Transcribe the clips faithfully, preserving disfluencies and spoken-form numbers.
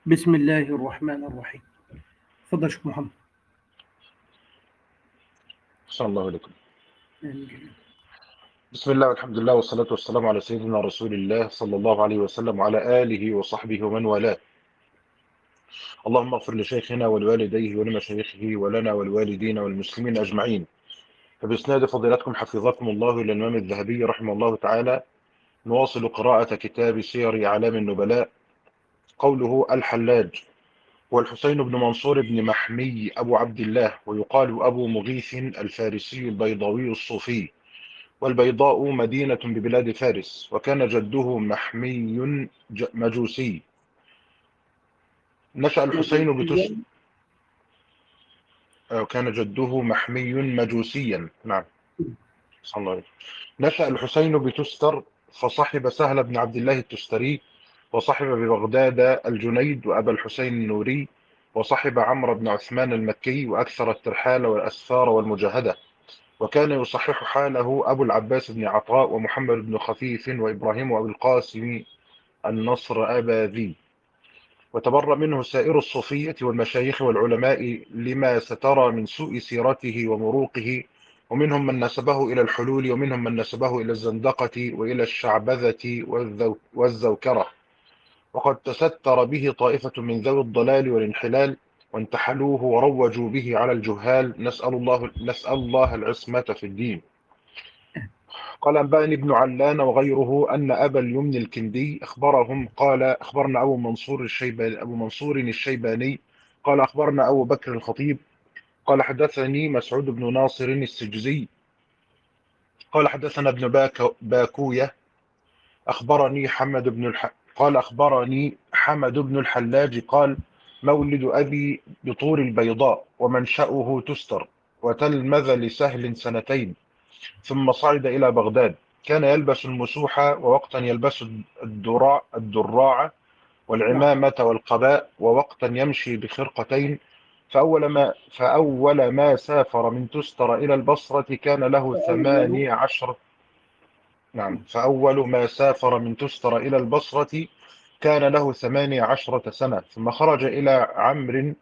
بسم الله الرحمن الرحيم. تفضل شيخ محمد. أحسن الله إليكم. آمين. بسم الله والحمد لله والصلاة والسلام على سيدنا رسول الله صلى الله عليه وسلم وعلى آله وصحبه ومن والاه. اللهم اغفر لشيخنا ولوالديه ولمشايخه ولنا والوالدين والمسلمين أجمعين. فبإسناد فضيلتكم حفظكم الله إلى الإمام الذهبي رحمه الله تعالى، نواصل قراءة كتاب سير أعلام النبلاء. قوله الحلاج والحسين بن منصور بن محمي أبو عبد الله، ويقال أبو مغيث الفارسي البيضاوي الصوفي، والبيضاء مدينة ببلاد فارس، وكان جده محمي مجوسي. نشأ الحسين بتس... مجوسيا. كان جده محمي مجوسيا. نعم، صلى الله عليه. نشأ الحسين بتستر، فصحب سهل بن عبد الله التستري، وصحب ببغداد الجنيد وأبا الحسين النوري، وصحب عمرو بن عثمان المكي، وأكثر الترحال والأسفار والمجاهدة. وكان يصحح حاله أبو العباس بن عطاء ومحمد بن خفيف وإبراهيم وأبو القاسم النصر أباذي. وتبرأ منه سائر الصوفية والمشايخ والعلماء لما سترى من سوء سيرته ومروقه، ومنهم من نسبه إلى الحلول، ومنهم من نسبه إلى الزندقة وإلى الشعبذة والزوكرة. وقد تستر به طائفة من ذوي الضلال والانحلال، وانتحلوه وروجوا به على الجهال. نسأل الله, نسأل الله العصمة في الدين. قال أنبأني ابن علان وغيره أن أبا اليمن الكندي أخبرهم قال أخبرنا أبو منصور الشيباني أبو منصور الشيباني قال أخبرنا أبو بكر الخطيب قال حدثني مسعود بن ناصر السجزي قال حدثنا ابن باك باكوية أخبرني حمد بن الح... قال أخبرني حمد بن الحلاج قال مولد أبي بطور البيضاء، ومنشأه تستر، وتلمذ لسهل سنتين، ثم صعد إلى بغداد. كان يلبس المسوح، ووقتا يلبس الدراع الدراعة نعم. والعمامة والقباء، ووقتا يمشي بخرقتين. فأول ما, فأول ما سافر من تستر إلى البصرة كان له فأول. ثماني عشر نعم فأول ما سافر من تستر إلى البصرة كان له ثماني عشرة سنة، ثم خرج إلى عمرو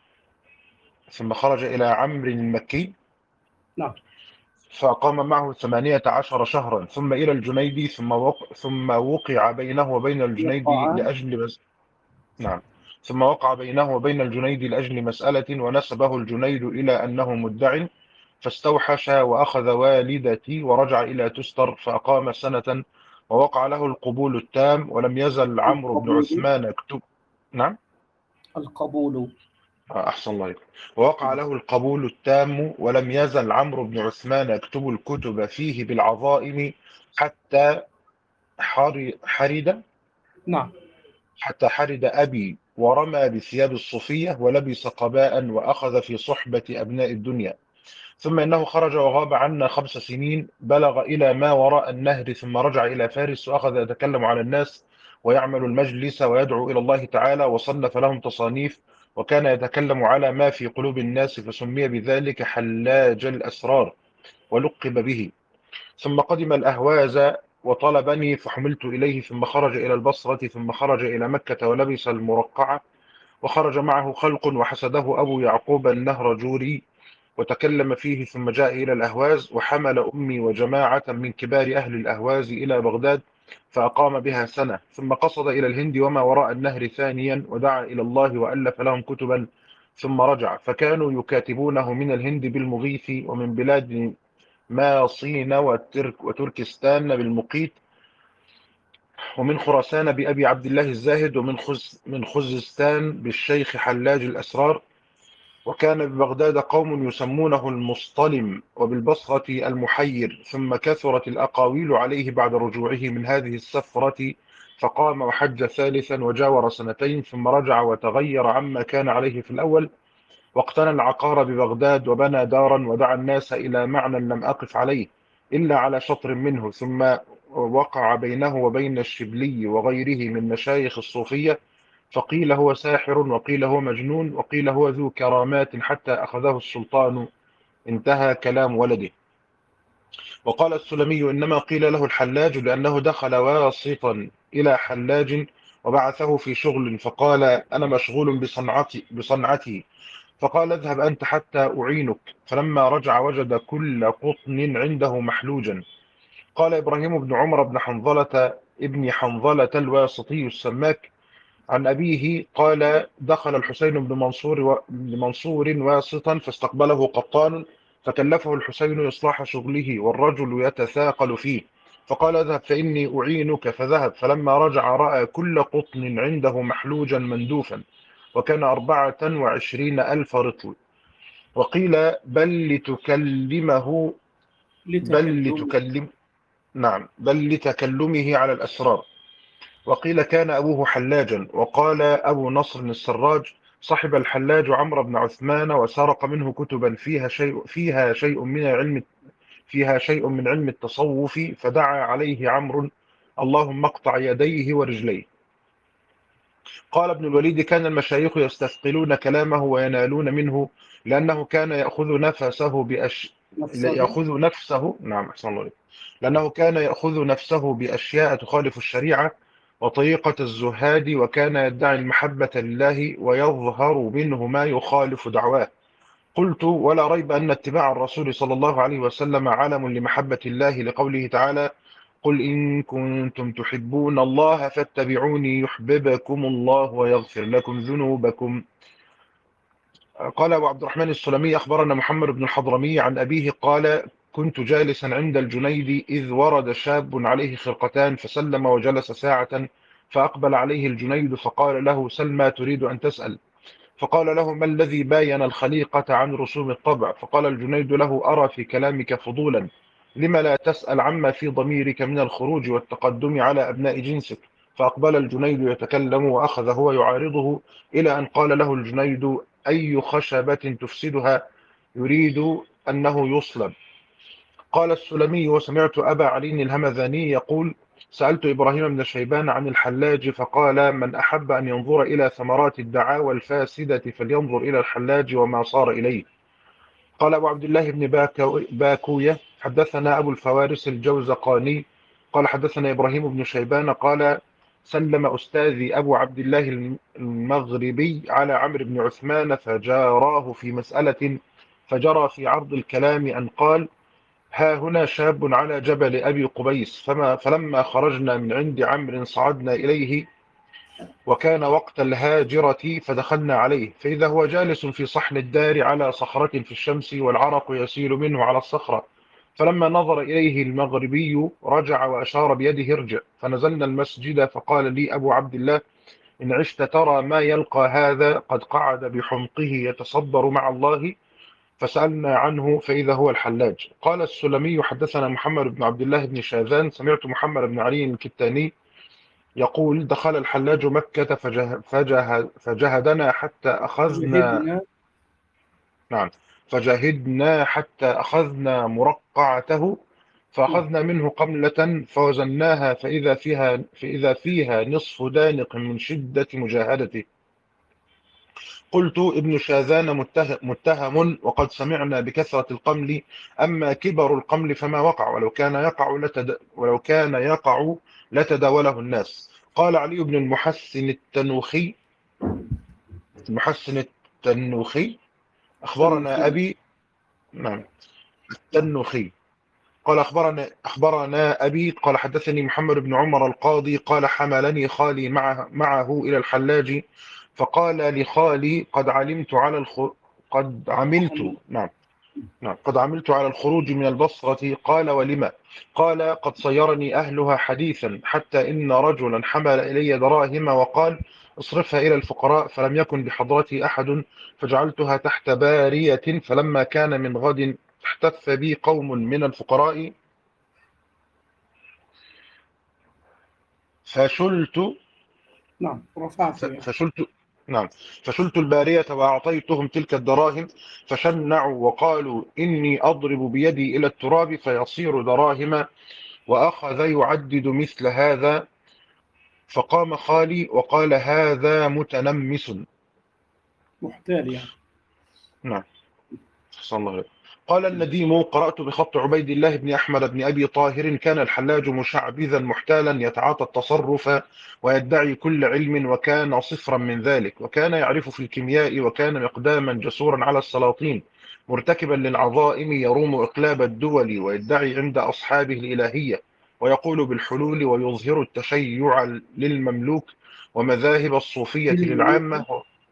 ثم خرج إلى عمرو المكي، نعم. فأقام معه ثمانية عشر شهرا، ثم إلى الجنيد، ثم وقع, ثم وقع بينه وبين الجنيد وقع. لأجل مس... نعم ثم وقع بينه وبين الجنيد لأجل مسألة، ونسبه الجنيد إلى أنه مدع، فاستوحش وأخذ والدتي ورجع إلى تستر، فأقام سنة، ووقع له القبول التام، ولم يزل عمرو بن القبول. عثمان يكتب. نعم. القبول. أحسن الله عليكم. ووقع له القبول التام، ولم يزل عمرو بن عثمان يكتب الكتب فيه بالعظائم، حتى حر- حرد نعم. حتى حرد أبي، ورمى بثياب الصوفية، ولبس قباء، وأخذ في صحبة أبناء الدنيا. ثم إنه خرج وغاب عنا خمس سنين، بلغ إلى ما وراء النهر، ثم رجع إلى فارس، وأخذ يتكلم على الناس ويعمل المجلس ويدعو إلى الله تعالى، وصنف لهم تصانيف، وكان يتكلم على ما في قلوب الناس، فسمي بذلك حلاج الأسرار، ولقب به. ثم قدم الأهواز وطلبني، فحملت إليه، ثم خرج إلى البصرة، ثم خرج إلى مكة ولبس المرقعة، وخرج معه خلق، وحسده أبو يعقوب النهرجوري وتكلم فيه، ثم جاء إلى الأهواز، وحمل أمي وجماعة من كبار أهل الأهواز إلى بغداد، فأقام بها سنة، ثم قصد إلى الهند وما وراء النهر ثانيا، ودعا إلى الله وألف لهم كتبا، ثم رجع، فكانوا يكاتبونه من الهند بالمغيث، ومن بلاد ماصين وترك وتركستان بالمقيت، ومن خراسان بأبي عبد الله الزاهد، ومن خز من خزستان بالشيخ حلاج الأسرار. وكان ببغداد قوم يسمونه المصطلم، وبالبصرة المحير. ثم كثرت الأقاويل عليه بعد رجوعه من هذه السفرة، فقام وحج ثالثا وجاور سنتين، ثم رجع وتغير عما كان عليه في الأول، واقتنى العقار ببغداد، وبنى دارا، ودعا الناس إلى معنى لم أقف عليه إلا على شطر منه. ثم وقع بينه وبين الشبلي وغيره من مشايخ الصوفية، فقيل هو ساحر، وقيل هو مجنون، وقيل هو ذو كرامات حتى أخذه السلطان. انتهى كلام ولده. وقال السلمي إنما قيل له الحلاج لأنه دخل واسطا إلى حلاج، وبعثه في شغل فقال أنا مشغول بصنعتي بصنعتي فقال اذهب أنت حتى أعينك. فلما رجع وجد كل قطن عنده محلوجا. قال إبراهيم بن عمر بن حنظلة ابن حنظلة الواسطي السماك عن أبيه قال دخل الحسين بن منصور و... بن منصور واسطا فاستقبله قطان فكلفه الحسين إصلاح شغله والرجل يتثاقل فيه فقال اذهب فإني أعينك. فذهب فلما رجع رأى كل قطن عنده محلوجا مندوفا وكان أربعة وعشرين ألف رطل. وقيل بل لتكلمه بل لتكلم. لتكلم نعم بل لتكلمه على الأسرار. وقيل كان أبوه حلاجا. وقال أبو نصر السراج صحب الحلاج عمرو بن عثمان وسرق منه كتبا فيها شيء فيها شيء من علم فيها شيء من علم التصوف فدعا عليه عمرو اللهم اقطع يديه ورجليه. قال ابن الوليد كان المشايخ يستثقلون كلامه وينالون منه لأنه كان يأخذ نفسه بأش... نفسه. يأخذ نفسه نعم أحسن الله عليك. لأنه كان يأخذ نفسه بأشياء تخالف الشريعة وطريقة الزهاد وكان يدعي المحبة لله ويظهر منه ما يخالف دعواه. قلت ولا ريب أن اتباع الرسول صلى الله عليه وسلم علم لمحبة الله لقوله تعالى قل إن كنتم تحبون الله فاتبعوني يحببكم الله ويغفر لكم ذنوبكم. قال أبو عبد الرحمن السلمي أخبرنا محمد بن الحضرمي عن أبيه قال كنت جالسا عند الجنيد إذ ورد شاب عليه خرقتان فسلم وجلس ساعة فأقبل عليه الجنيد فقال له سل ما تريد أن تسأل. فقال له ما الذي باين الخليقة عن رسوم الطبع. فقال الجنيد له أرى في كلامك فضولا لما لا تسأل عما في ضميرك من الخروج والتقدم على أبناء جنسك. فأقبل الجنيد يتكلم وأخذ هو يعارضه إلى أن قال له الجنيد أي خشبة تفسدها يريد أنه يصلب. قال السلمي وسمعت أبا علي الهمذاني يقول سألت إبراهيم بن شيبان عن الحلاج فقال من أحب أن ينظر إلى ثمرات الدعاوى الفاسدة فلينظر إلى الحلاج وما صار إليه. قال أبو عبد الله بن باكو باكوية حدثنا أبو الفوارس الجوزقاني قال حدثنا إبراهيم بن شيبان قال سلم أستاذي أبو عبد الله المغربي على عمرو بن عثمان فجاراه في مسألة فجرى في عرض الكلام أن قال ها هنا شاب على جبل أبي قبيس فما فلما خرجنا من عند عمرو صعدنا إليه وكان وقت الهاجرة فدخلنا عليه فإذا هو جالس في صحن الدار على صخرة في الشمس والعرق يسيل منه على الصخرة. فلما نظر إليه المغربي رجع وأشار بيده ارجع. فنزلنا المسجد فقال لي أبو عبد الله إن عشت ترى ما يلقى هذا قد قعد بحمقه يتصبر مع الله. فسألنا عنه فإذا هو الحلاج. قال السلمي حدثنا محمد بن عبد الله بن شاذان سمعت محمد بن علي الكتاني يقول دخل الحلاج مكة فجه فجه فجهدنا حتى أخذنا جهدنا. نعم فجهدنا حتى أخذنا مرقعته نعم. فأخذنا منه قملة فوزناها فإذا فيها فإذا فيها نصف دانق من شدة مجاهدته. قلت ابن شاذان متهم, متهم وقد سمعنا بكثرة القمل أما كبر القمل فما وقع ولو كان يقع لتد ولو كان يقع لتداوله الناس. قال علي بن المحسن التنوخي المحسن التنوخي أخبرنا تنوخي. أبي نعم التنوخي قال أخبرنا أخبرنا أبي قال حدثني محمد بن عمر القاضي قال حملني خالي معه, معه إلى الحلاج فقال لخالي قد علمت على الخ... قد عملت نعم نعم قد عملت على الخروج من البصرة. قال ولما؟ قال قد صيرني أهلها حديثا حتى إن رجلا حمل إلي دراهم وقال اصرفها إلى الفقراء فلم يكن بحضرتي أحد فجعلتها تحت بارية فلما كان من غد احتف بي قوم من الفقراء فشلت نعم، رفعته يعني. فشلت نعم فشلت البارية وأعطيتهم تلك الدراهم فشنعوا وقالوا إني أضرب بيدي إلى التراب فيصير دراهم وأخذ يعدد مثل هذا. فقام خالي وقال هذا متنمس محتال يعني. نعم صلى الله عليه. قال النديم: قرأت بخط عبيد الله بن أحمد بن أبي طاهر: كان الحلاج مشعبذا محتالا يتعاطى التصرف ويدعي كل علم، وكان صفرا من ذلك، وكان يعرف في الكيمياء، وكان مقداما جسورا على السلاطين، مرتكبا للعظائم، يروم إقلاب الدول، ويدعي عند أصحابه الإلهية، ويقول بالحلول، ويظهر التشيع للمملوك ومذاهب الصوفية للملوك. للعامة.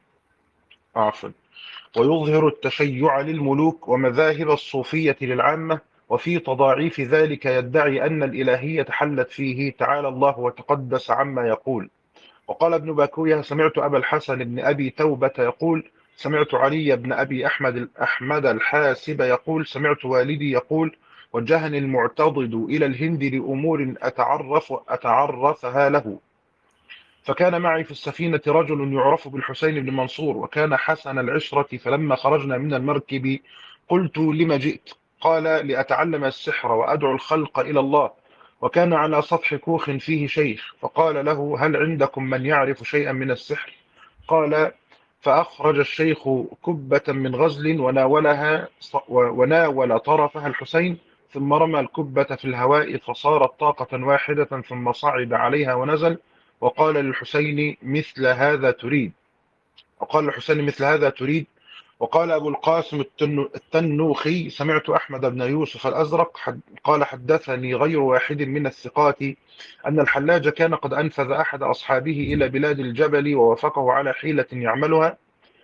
عفوا. ويظهر التشيع للملوك ومذاهب الصوفية للعامة، وفي تضاعيف ذلك يدعي أن الإلهية حلت فيه، تعالى الله وتقدس عما يقول. وقال ابن باكوية: سمعت أبا الحسن بن أبي توبة يقول: سمعت علي بن أبي أحمد أحمد الحاسب يقول: سمعت والدي يقول: وجهني المعتضد إلى الهند لأمور أتعرف أتعرفها له، فكان معي في السفينة رجل يعرف بالحسين بن منصور، وكان حسن العشرة، فلما خرجنا من المركب قلت: لم جئت؟ قال: لأتعلم السحر وأدعو الخلق إلى الله. وكان على سطح كوخ فيه شيخ، فقال له: هل عندكم من يعرف شيئا من السحر؟ قال: فأخرج الشيخ كبة من غزل وناولها وناول طرفها الحسين، ثم رمى الكبة في الهواء فصارت طاقة واحدة، ثم صعد عليها ونزل، وقال للحسين: مثل هذا تريد؟ وقال الحسين: مثل هذا تريد؟ وقال أبو القاسم التن- التنوخي: سمعت أحمد بن يوسف الأزرق حد قال: حدثني غير واحد من الثقات أن الحلاج كان قد أنفذ أحد أصحابه إلى بلاد الجبل، ووافقه على حيلة يعملها،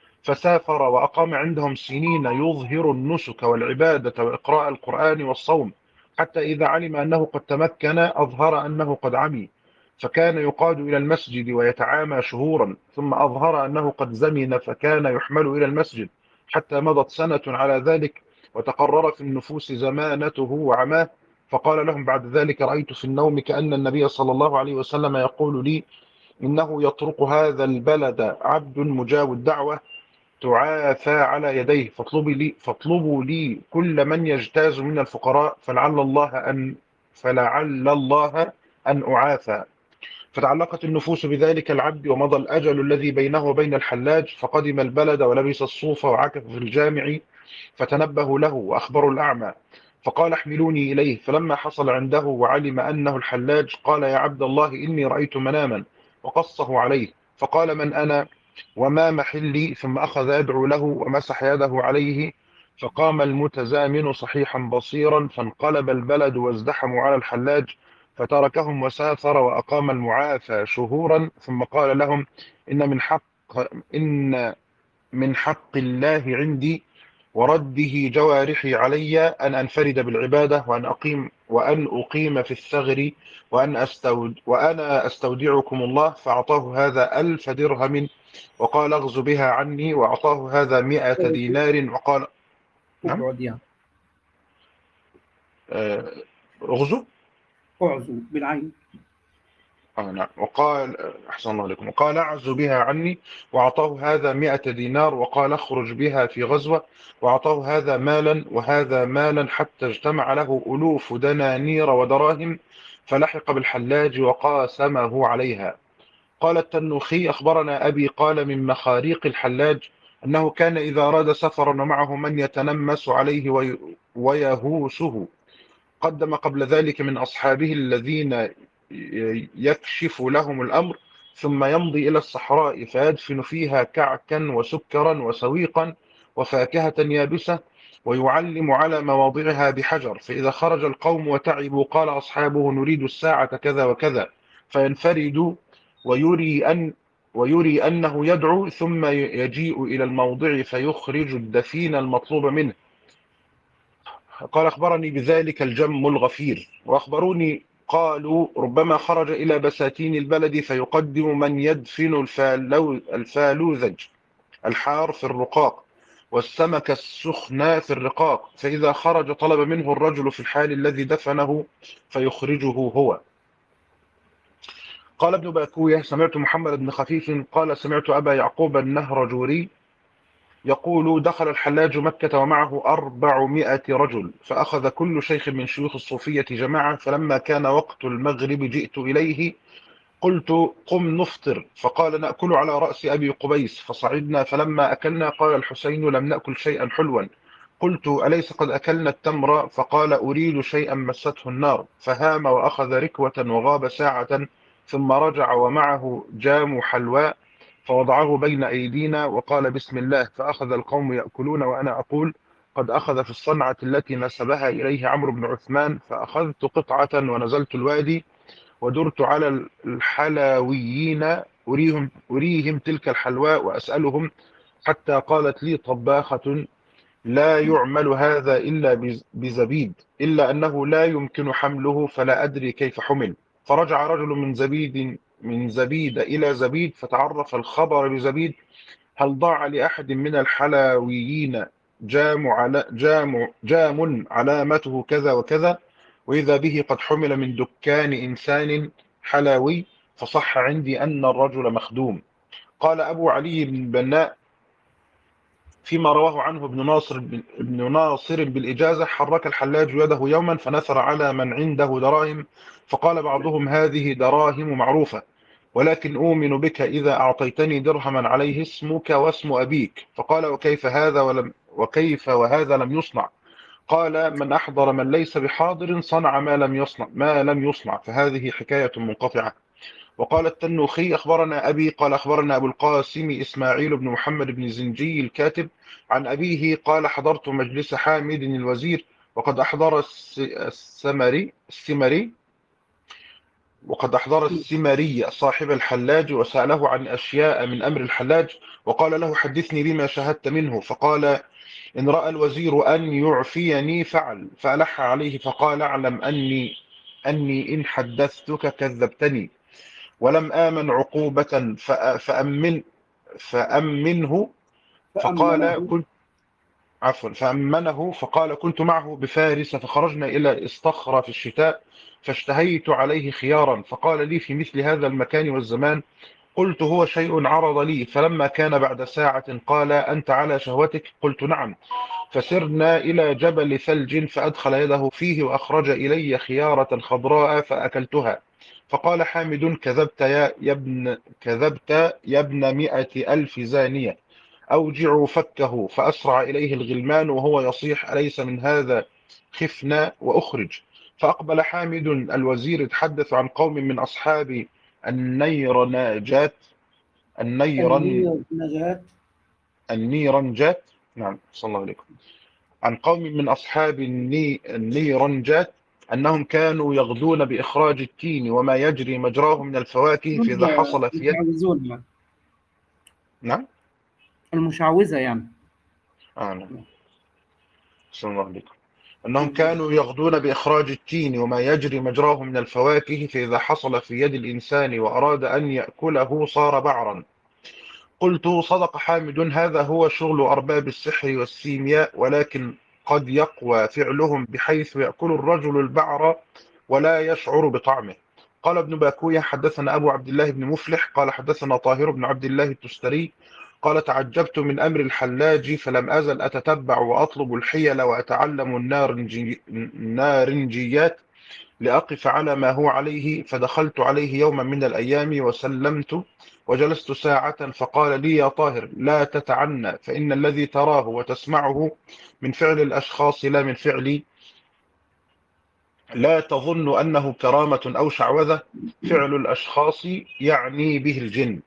فسافر وأقام عندهم سنين، يظهر النسك والعبادة وإقراء القرآن والصوم، حتى إذا علم أنه قد تمكن أظهر أنه قد عمي، فكان يقاد إلى المسجد ويتعامى شهورا، ثم أظهر أنه قد زمن، فكان يحمل إلى المسجد، حتى مضت سنة على ذلك، وتقرر في النفوس زمانته وعماه. فقال لهم بعد ذلك: رأيت في النوم كأن النبي صلى الله عليه وسلم يقول لي: إنه يطرق هذا البلد عبد مجاب الدعوة تعافى على يديه، فاطلبوا لي فاطلبوا لي كل من يجتاز من الفقراء، فلعل الله أن فلعل الله أن أعافى. فتعلقت النفوس بذلك العبد، ومضى الأجل الذي بينه وبين الحلاج، فقدم البلد ولبس الصوف وعكف في الجامع، فتنبهوا له وأخبروا الأعمى، فقال: احملوني إليه. فلما حصل عنده وعلم أنه الحلاج قال: يا عبد الله، إني رأيت مناما، وقصه عليه، فقال: من أنا وما محلي؟ ثم أخذ يدعو له ومسح يده عليه، فقام المتزامن صحيحا بصيرا، فانقلب البلد وازدحموا على الحلاج، فتركهم وسافر وأقام المعافى شهورا، ثم قال لهم: إن من حق إن من حق الله عندي ورده جوارحي علي أن أنفرد بالعبادة، وأن أقيم وأن أقيم في الثغر، وأن أستود وأنا أستودعكم الله. فأعطاه هذا ألف درهم، وقال: اغز بها عني، وأعطاه هذا مئة دينار، وقال: نعم. اقعد يعني. آه، اغزو. اعزو بالعين. آه نعم. وقال: أحسن الله عليكم. وقال: أعز بها عني، وأعطاه هذا مئة دينار، وقال: اخرج بها في غزوة، وأعطاه هذا مالا وهذا مالا، حتى اجتمع له ألوف دنانير ودراهم، فلحق بالحلاج وقاسمه عليها. قال التنوخي: أخبرنا أبي قال: من مخاريق الحلاج أنه كان إذا أراد سفرا ومعه من يتنمس عليه وي- ويهوسه، قدم قبل ذلك من أصحابه الذين يكشف لهم الأمر، ثم يمضي إلى الصحراء، فيدفن فيها كعكا وسكرا وسويقا وفاكهة يابسة، ويعلم على مواضعها بحجر، فإذا خرج القوم وتعبوا قال أصحابه: نريد الساعة كذا وكذا، فينفرد ويري أن ويري أنه يدعو، ثم يجيء إلى الموضع فيخرج الدفين المطلوب منه. قال: أخبرني بذلك الجم الغفير، وأخبروني قالوا: ربما خرج إلى بساتين البلد، فيقدم من يدفن الفالو الفالوذج الحار في الرقاق، والسمك السخن في الرقاق، فإذا خرج طلب منه الرجل في الحال الذي دفنه، فيخرجه هو. قال ابن باكوية: سمعت محمد بن خفيف قال: سمعت أبا يعقوب النهرجوري يقول: دخل الحلاج مكة ومعه أربعمائة رجل، فأخذ كل شيخ من شيوخ الصوفية جماعة، فلما كان وقت المغرب جئت إليه، قلت: قم نفطر، فقال: نأكل على رأس أبي قبيس، فصعدنا، فلما أكلنا قال الحسين: لم نأكل شيئا حلوا. قلت أليس قد أكلنا التمر؟ فقال أريد شيئا مسته النار، فهام وأخذ ركوة وغاب ساعة، ثم رجع ومعه جام حلواء فوضعه بين أيدينا وقال بسم الله، فأخذ القوم يأكلون وأنا أقول قد أخذ في الصنعة التي نسبها إليه عمرو بن عثمان، فأخذت قطعة ونزلت الوادي ودرت على الحلويين أريهم, أريهم تلك الحلواء وأسألهم، حتى قالت لي طباخة لا يعمل هذا إلا بز- بزبيب، إلا أنه لا يمكن حمله فلا أدري كيف حمل. فرجع رجل من زبيد من زبيد إلى زبيد فتعرف الخبر بزبيد، هل ضاع لأحد من الحلاويين جام على جام جام علامته كذا وكذا، وإذا به قد حمل من دكان إنسان حلاوي، فصح عندي أن الرجل مخدوم. قال أبو علي بن البناء فيما رواه عنه ابن ناصر ابن ناصر بالإجازة، حرك الحلاج يده يوما فنثر على من عنده دراهم، فقال بعضهم هذه دراهم معروفة، ولكن أؤمن بك إذا أعطيتني درهما عليه اسمك واسم أبيك. فقال وكيف هذا ولم وكيف وهذا لم يصنع؟ قال من أحضر من ليس بحاضر صنع ما لم يصنع ما لم يصنع فهذه حكاية منقطعة. وقال التنوخي أخبرنا أبي قال أخبرنا أبو القاسم إسماعيل بن محمد بن زنجي الكاتب عن أبيه قال حضرت مجلس حامد الوزير وقد أحضر الس- السمري السمري وقد أحضر السمري صاحب الحلاج وسأله عن أشياء من أمر الحلاج، وقال له حدثني بما شاهدت منه، فقال إن رأى الوزير أن يعفيني فعل، فألح عليه فقال اعلم أني أني إن حدثتك كذبتني، ولم آمن عقوبة فأ- فأمن فأمنه. فقال فأمنه. كنت عفوا فأمنه فقال كنت معه بفارس فخرجنا إلى إصطخرة في الشتاء، فاشتهيت عليه خيارا، فقال لي في مثل هذا المكان والزمان، قلت هو شيء عرض لي، فلما كان بعد ساعة قال أنت على شهوتك؟ قلت نعم. فسرنا إلى جبل ثلج فأدخل يده فيه وأخرج إلي خيارة خضراء فأكلتها. فقال حامد كذبت يا يا ابن كذبت يا ابن مئة ألف زانية، أوجعوا فكه. فأسرع إليه الغلمان وهو يصيح أليس من هذا؟ خفنا وأخرج. فأقبل حامد الوزير يتحدث عن قوم من أصحاب النيرناجات النيرن النير نجاة. النيرنجات نعم صلى الله عليكم، عن قوم من أصحاب الني... النيرنجات أنهم كانوا يغدون بإخراج التين وما يجري مجراه من الفواكه، فإذا دول حصل في يد مشعوذون يعني. نعم المشعوذة يعني. آه نعم صلى الله عليكم، أنهم كانوا يغدون بإخراج التين وما يجري مجراه من الفواكه، فإذا حصل في يد الإنسان وأراد أن يأكله صار بعرا. قلت صدق حامد هذا هو شغل أرباب السحر والسيمياء، ولكن قد يقوى فعلهم بحيث يأكل الرجل البعر ولا يشعر بطعمه. قال ابن باكوية حدثنا أبو عبد الله بن مفلح قال حدثنا طاهر بن عبد الله التستري قال تعجبت من أمر الحلاج فلم أزل أتتبع وأطلب الحيل وأتعلم النارنجي النارنجيات لأقف على ما هو عليه، فدخلت عليه يوما من الأيام وسلمت وجلست ساعة، فقال لي يا طاهر لا تتعنى، فإن الذي تراه وتسمعه من فعل الأشخاص لا من فعلي، لا تظن أنه كرامة أو شعوذة، فعل الأشخاص يعني به الجن.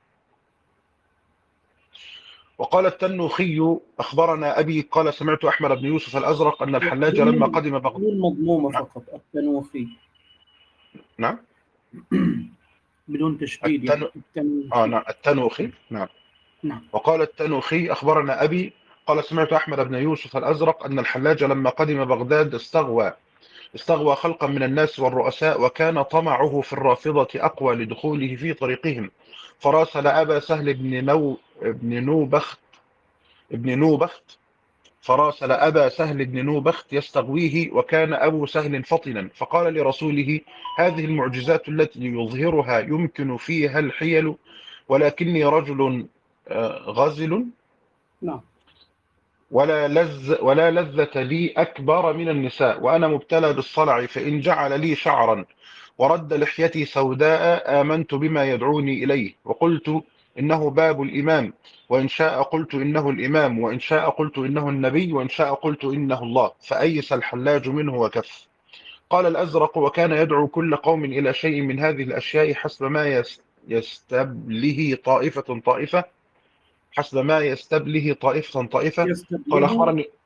وقال التنوخي أخبرنا أبي قال سمعت أحمد بن يوسف الأزرق أن الحلاج لما نون قدم بغداد. نون مضمومة نعم فقط، التنوخي. نعم بدون تشديد يعني التن... آه التنوخي. نعم التنوخي نعم. نعم. وقال التنوخي أخبرنا أبي قال سمعت أحمد بن يوسف الأزرق أن الحلاج لما قدم بغداد استغوى استغوى خلقا من الناس والرؤساء، وكان طمعه في الرافضة أقوى لدخوله في طريقهم، فراسل أبا سهل بن نو بن نوبخت ابن نوبخت فراسل أبا سهل بن نوبخت يستغويه، وكان أبو سهل فطنا، فقال لرسوله هذه المعجزات التي يظهرها يمكن فيها الحيل، ولكني رجل آه، غزل نعم. ولا لذ ولا لذة لي أكبر من النساء، وأنا مبتلى بالصلع، فإن جعل لي شعرا ورد لحيتي سوداء آمنت بما يدعوني إليه. وقلت إنه باب الإمام، وإن شاء قلت إنه الإمام، وإن شاء قلت إنه النبي، وإن شاء قلت إنه الله، فأيس الحلاج منه وكف. قال الأزرق: وكان يدعو كل قوم إلى شيء من هذه الأشياء حسب ما يس- يستبله طائفة طائفة حسب ما يستبله طائفة طائفة. قال يستبله أخبرني.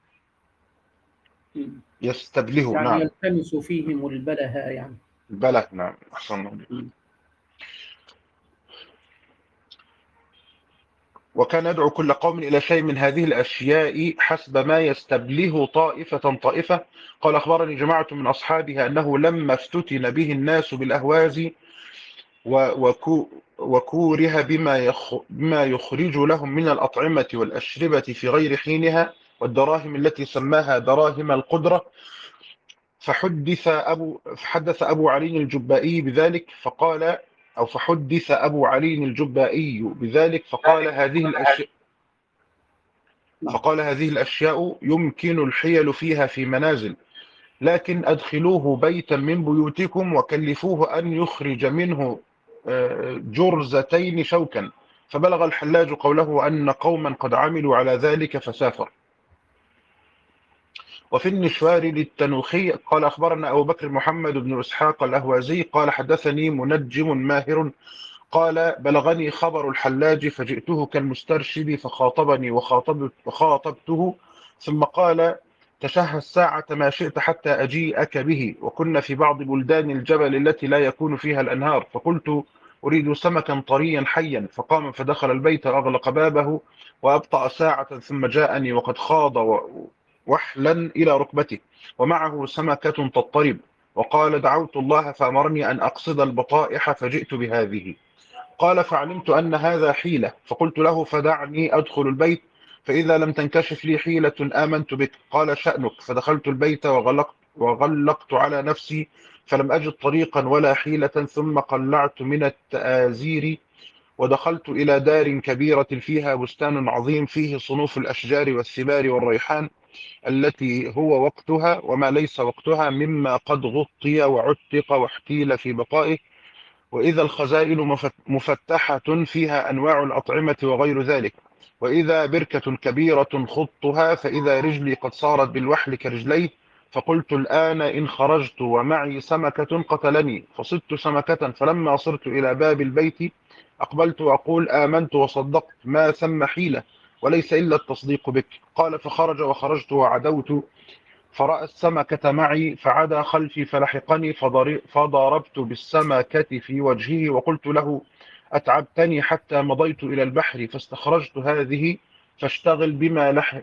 يستبله، يعني نعم. يلتمس فيهم البلهاء يعني. بلى، نعم، أحسن الله. م. وكان يدعو كل قوم إلى شيء من هذه الأشياء حسب ما يستبله طائفة طائفة. قال أخبرني جماعة من أصحابها أنه لما افتتن به الناس بالأهواز و- وكو وكوره بما يخ بما يخرج لهم من الأطعمة والأشربة في غير حينها، والدراهم التي سماها دراهم القدرة، فحدث أبو فحدث أبو علي الجبائي بذلك فقال أو فحدث أبو علي الجبائي بذلك فقال هذه الأشياء نعم. فقال هذه الأشياء يمكن الحيل فيها في منازل، لكن أدخلوه بيتا من بيوتكم وكلفوه أن يخرج منه آه، جرزتين شوكا. فبلغ الحلاج قوله أن قوما قد عملوا على ذلك فسافر. وفي النشوار للتنوخي قال أخبرنا أبو بكر محمد بن إسحاق الأهوازي قال حدثني منجم ماهر قال بلغني خبر الحلاج فجئته كالمسترشد فخاطبني وخاطبت وخاطبته، ثم قال تشهى الساعة ما شئت حتى أجيئك به، وكنا في بعض بلدان الجبل التي لا يكون فيها الأنهار، فقلت أريد سمكا طريا حيا، فقام فدخل البيت وأغلق بابه وأبطأ ساعة ثم جاءني وقد خاض و- وحلا إلى ركبته ومعه سمكة تضطرب، وقال دعوت الله فأمرني أن أقصد البطائح فجئت بهذه. قال فعلمت أن هذا حيلة، فقلت له فدعني أدخل البيت، فإذا لم تنكشف لي حيلة آمنت بك. قال شأنك. فدخلت البيت وغلقت, وغلقت على نفسي فلم أجد طريقا ولا حيلة، ثم قلعت من التآزير ودخلت إلى دار كبيرة فيها بستان عظيم فيه صنوف الأشجار والثمار والريحان التي هو وقتها وما ليس وقتها مما قد غطي وعتق واحتيل في بقائه، وإذا الخزائن مفت- مفتحة فيها أنواع الأطعمة وغير ذلك، وإذا بركة كبيرة خضتها فإذا رجلي قد صارت بالوحل كرجليه، فقلت الآن إن خرجت ومعي سمكة قتلني، فصدت سمكة، فلما صرت إلى باب البيت أقبلت وأقول آمنت وصدقت ما ثم حيلة وليس إلا التصديق بك. قال فخرج وخرجت وعدوت فرأى السمكة معي فعدا خلفي فلحقني فضر- فضربت بالسمكة في وجهه وقلت له أتعبتني حتى مضيت إلى البحر فاستخرجت هذه فاشتغل بما لحق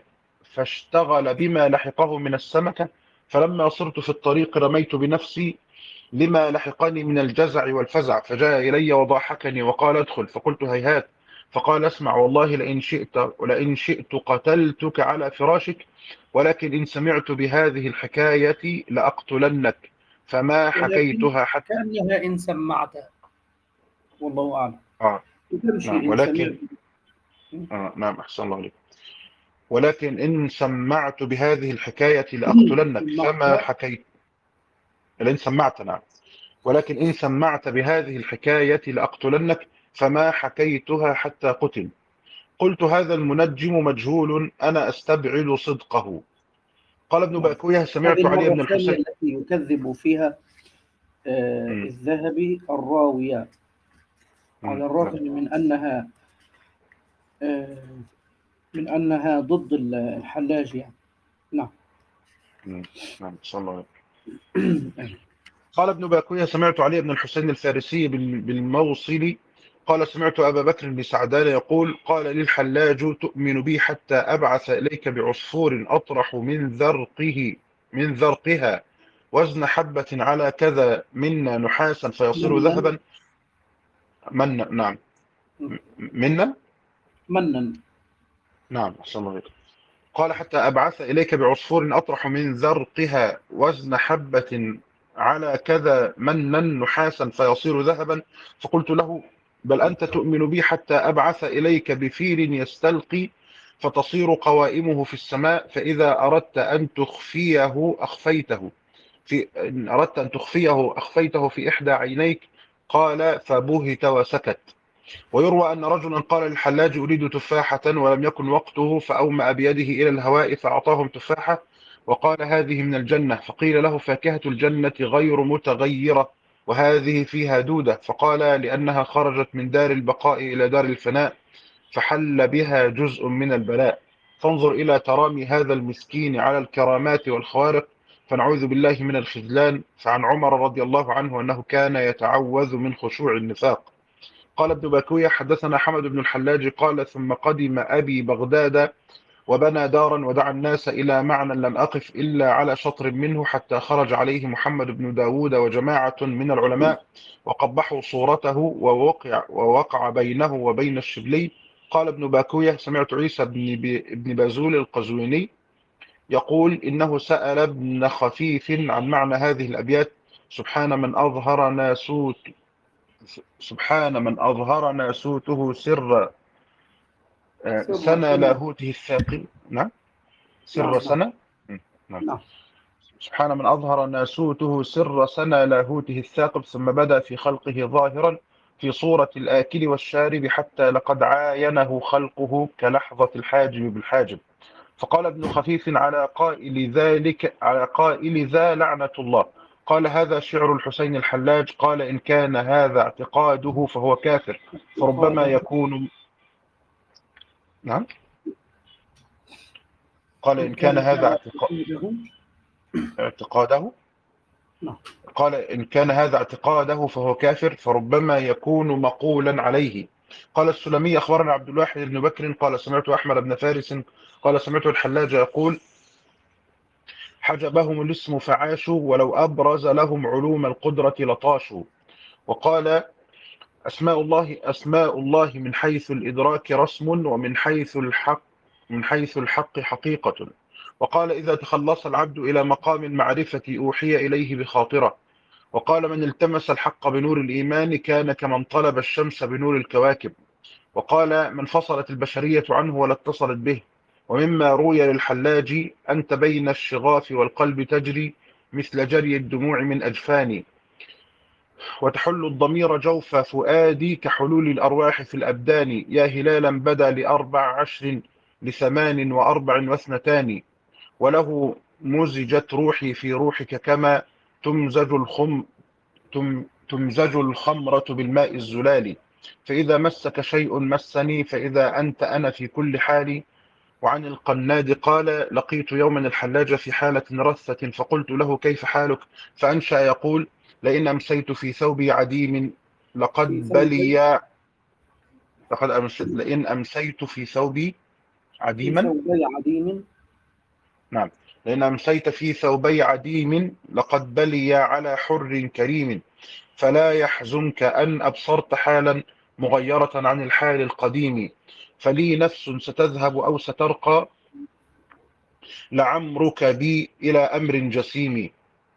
فاشتغل بما لحقه من السمكة، فلما صرت في الطريق رميت بنفسي لما لحقني من الجزع والفزع، فجاء إلي وضاحكني وقال ادخل، فقلت هيهات، فقال اسمع والله لئن شئت ولئن شئت قتلتك على فراشك، ولكن إن سمعت بهذه الحكاية لأقتلنك، فما ولكن حكيتها حتى. كأنها إن سمعت، والله أعلم، آه نعم وتمشي إن سمعت. ولكن آه نعم أحسن الله عليك. ولكن إن سمعت بهذه الحكاية لأقتلنك فما سمعت. حكيت. لئن سمعت، نعم. ولكن إن سمعت بهذه الحكاية لأقتلنك فما حكيتها حتى قتل. قلت هذا المنجم مجهول أنا أستبعد صدقه. قال ابن نعم. باكويه هذه سمعت علي المرة بن الثانية الحسين. التي يكذب فيها آه، مم. الذهبي الراوية، مم. على الرغم نعم. من أنها آه، من أنها ضد الحلاج يعني. نعم. مم. نعم صلى الله عليه وسلم. قال ابن باكويه سمعت علي بن الحسين الفارسي بال- بالموصل قال سمعت أبا بكر بن سعدان يقول قال للحلاج تؤمن بي حتى أبعث إليك بعصفور أطرح من ذرقه من ذرقها وزن حبة على كذا منا نحاسا فيصير منا. ذهبا. من نعم. منا. منا. نعم أحسن الله عليك. قال حتى أبعث إليك بعصفور أطرح من ذرقها وزن حبة على كذا منا نحاسا فيصير ذهبا. فقلت له بل أنت تؤمن بي حتى أبعث إليك بفيل يستلقي فتصير قوائمه في السماء، فإذا أردت أن تخفيه أخفيته في إن أردت أن تخفيه أخفيته في إحدى عينيك. قال فبهت وسكت. ويروى أن رجلا قال للحلاج أريد تفاحة ولم يكن وقته، فأومأ بيده إلى الهواء فأعطاهم تفاحة وقال هذه من الجنة، فقيل له فاكهة الجنة غير متغيرة وهذه فيها دودة، فقال لأنها خرجت من دار البقاء إلى دار الفناء فحل بها جزء من البلاء. فانظر إلى ترامي هذا المسكين على الكرامات والخوارق، فنعوذ بالله من الخذلان. فعن عمر رضي الله عنه أنه كان يتعوذ من خشوع النفاق. قال ابن باكوية حدثنا حمد بن الحلاج قال ثم قدم أبي بغداد وبنى دارا ودعا الناس إلى معنى لم أقف إلا على شطر منه حتى خرج عليه محمد بن داود وجماعة من العلماء وقبحوا صورته ووقع, ووقع بينه وبين الشبلي. قال ابن باكوية سمعت عيسى بن, بن بازول القزويني يقول إنه سأل ابن خفيف عن معنى هذه الأبيات: سبحان من أظهر ناسوت سبحان من أظهر ناسوته سر سر سنى سنة. لاهوته الثاقب. نعم سر نعم نعم سنة. نعم. نعم. سبحان من أظهر ناسوته سر سنى لاهوته الثاقب ثم بدأ في خلقه ظاهرا في صورة الآكل والشارب حتى لقد عاينه خلقه كلحظة الحاجب بالحاجب. فقال ابن خفيف على قائل ذلك على قائل ذا لعنة الله. قال هذا شعر الحسين الحلاج. قال إن كان هذا اعتقاده فهو كافر فربما يكون. نعم. قال إن إن كان كان هذا اعتقا- اعتقاده. اعتقاده نعم. قال إن كان هذا اعتقاده فهو كافر فربما يكون مقولا عليه. قال السلمي أخبرنا عبد الواحد بن بكر قال سمعت أحمد بن فارس قال سمعت الحلاج يقول حجبهم الاسم فعاشوا ولو أبرز لهم علوم القدرة لطاشوا. وقال أسماء الله أسماء الله من حيث الإدراك رسم ومن حيث الحق من حيث الحق حقيقة. وقال إذا تخلص العبد إلى مقام المعرفة أوحي إليه بخاطرة. وقال من التمس الحق بنور الإيمان كان كمن طلب الشمس بنور الكواكب. وقال من فصلت البشرية عنه ولا اتصلت به. ومما روي للحلاج أنت بين الشغاف والقلب تجري مثل جري الدموع من أجفاني وتحل الضمير جوف فؤادي كحلول الأرواح في الأبدان يا هلالا بدا لأربع عشر لثمان وأربع واثنتان وله مزجت روحي في روحك كما تمزج الخم تم تمزج الخمرة بالماء الزلال فإذا مسك شيء مسني فإذا أنت أنا في كل حال. وعن القناد قال لقيت يوما الحلاج في حالة رثة فقلت له كيف حالك فأنشأ يقول لئن أمسيت في ثوبي عديم في لقد ثوبي بلي لقد أمس... لئن أمسيت في ثوبي في عديما. ثوبي عديم. نعم. لئن أمسيت في ثوبي عديم لقد بلي على حر كريم فلا يحزنك أن أبصرت حالا مغيرة عن الحال القديم فلي نفس ستذهب أو سترقى لعمرك بي إلى أمر جسيم.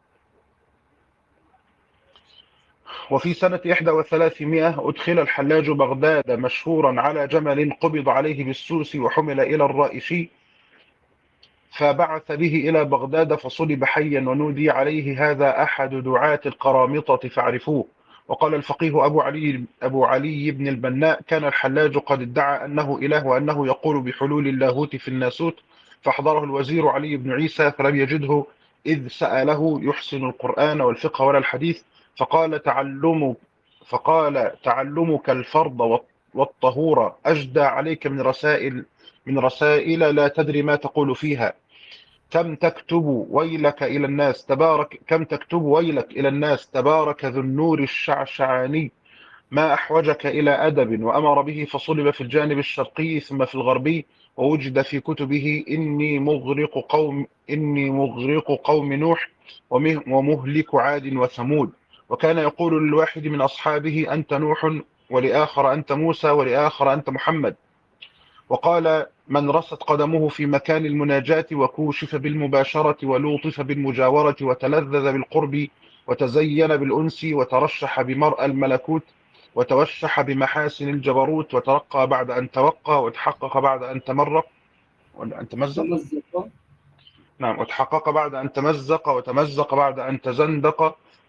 وفي سنة إحدى وثلاثمائة أدخل الحلاج بغداد مشهورا على جمل قبض عليه بالسوس وحمل إلى الرائشي فبعث به إلى بغداد فصلب حيا ونودي عليه هذا أحد دعاة القرامطة فاعرفوه. وقال الفقيه أبو علي, أبو علي بن البناء كان الحلاج قد ادعى أنه إله وأنه يقول بحلول اللاهوت في الناسوت فاحضره الوزير علي بن عيسى فلم يجده إذ سأله يحسن القرآن والفقه ولا الحديث فقال تعلم فقال تعلمك الفرض والطهور أجدى عليك من رسائل من رسائل لا تدري ما تقول فيها كم تكتب ويلك إلى الناس تبارك كم تكتب ويلك إلى الناس تبارك ذو النور الشعشعاني ما أحوجك إلى أدب وأمر به فصلب في الجانب الشرقي ثم في الغربي ووجد في كتبه إني مغرق قوم إني مغرق قوم نوح ومهلك عاد وثمود. وكان يقول للواحد من أصحابه أنت نوح ولآخر أنت موسى ولآخر أنت محمد. وقال من رست قدمه في مكان المناجاة وكوشف بالمباشرة ولوطف بالمجاورة وتلذذ بالقرب وتزين بالأنس وترشح بمرأى الملكوت وتوشح بمحاسن الجبروت وترقى بعد أن توقى وتحقق بعد أن تمرق أن تمزق. تمزق. نعم. وتحقق بعد أن تمزق وتمزق بعد أن تزندق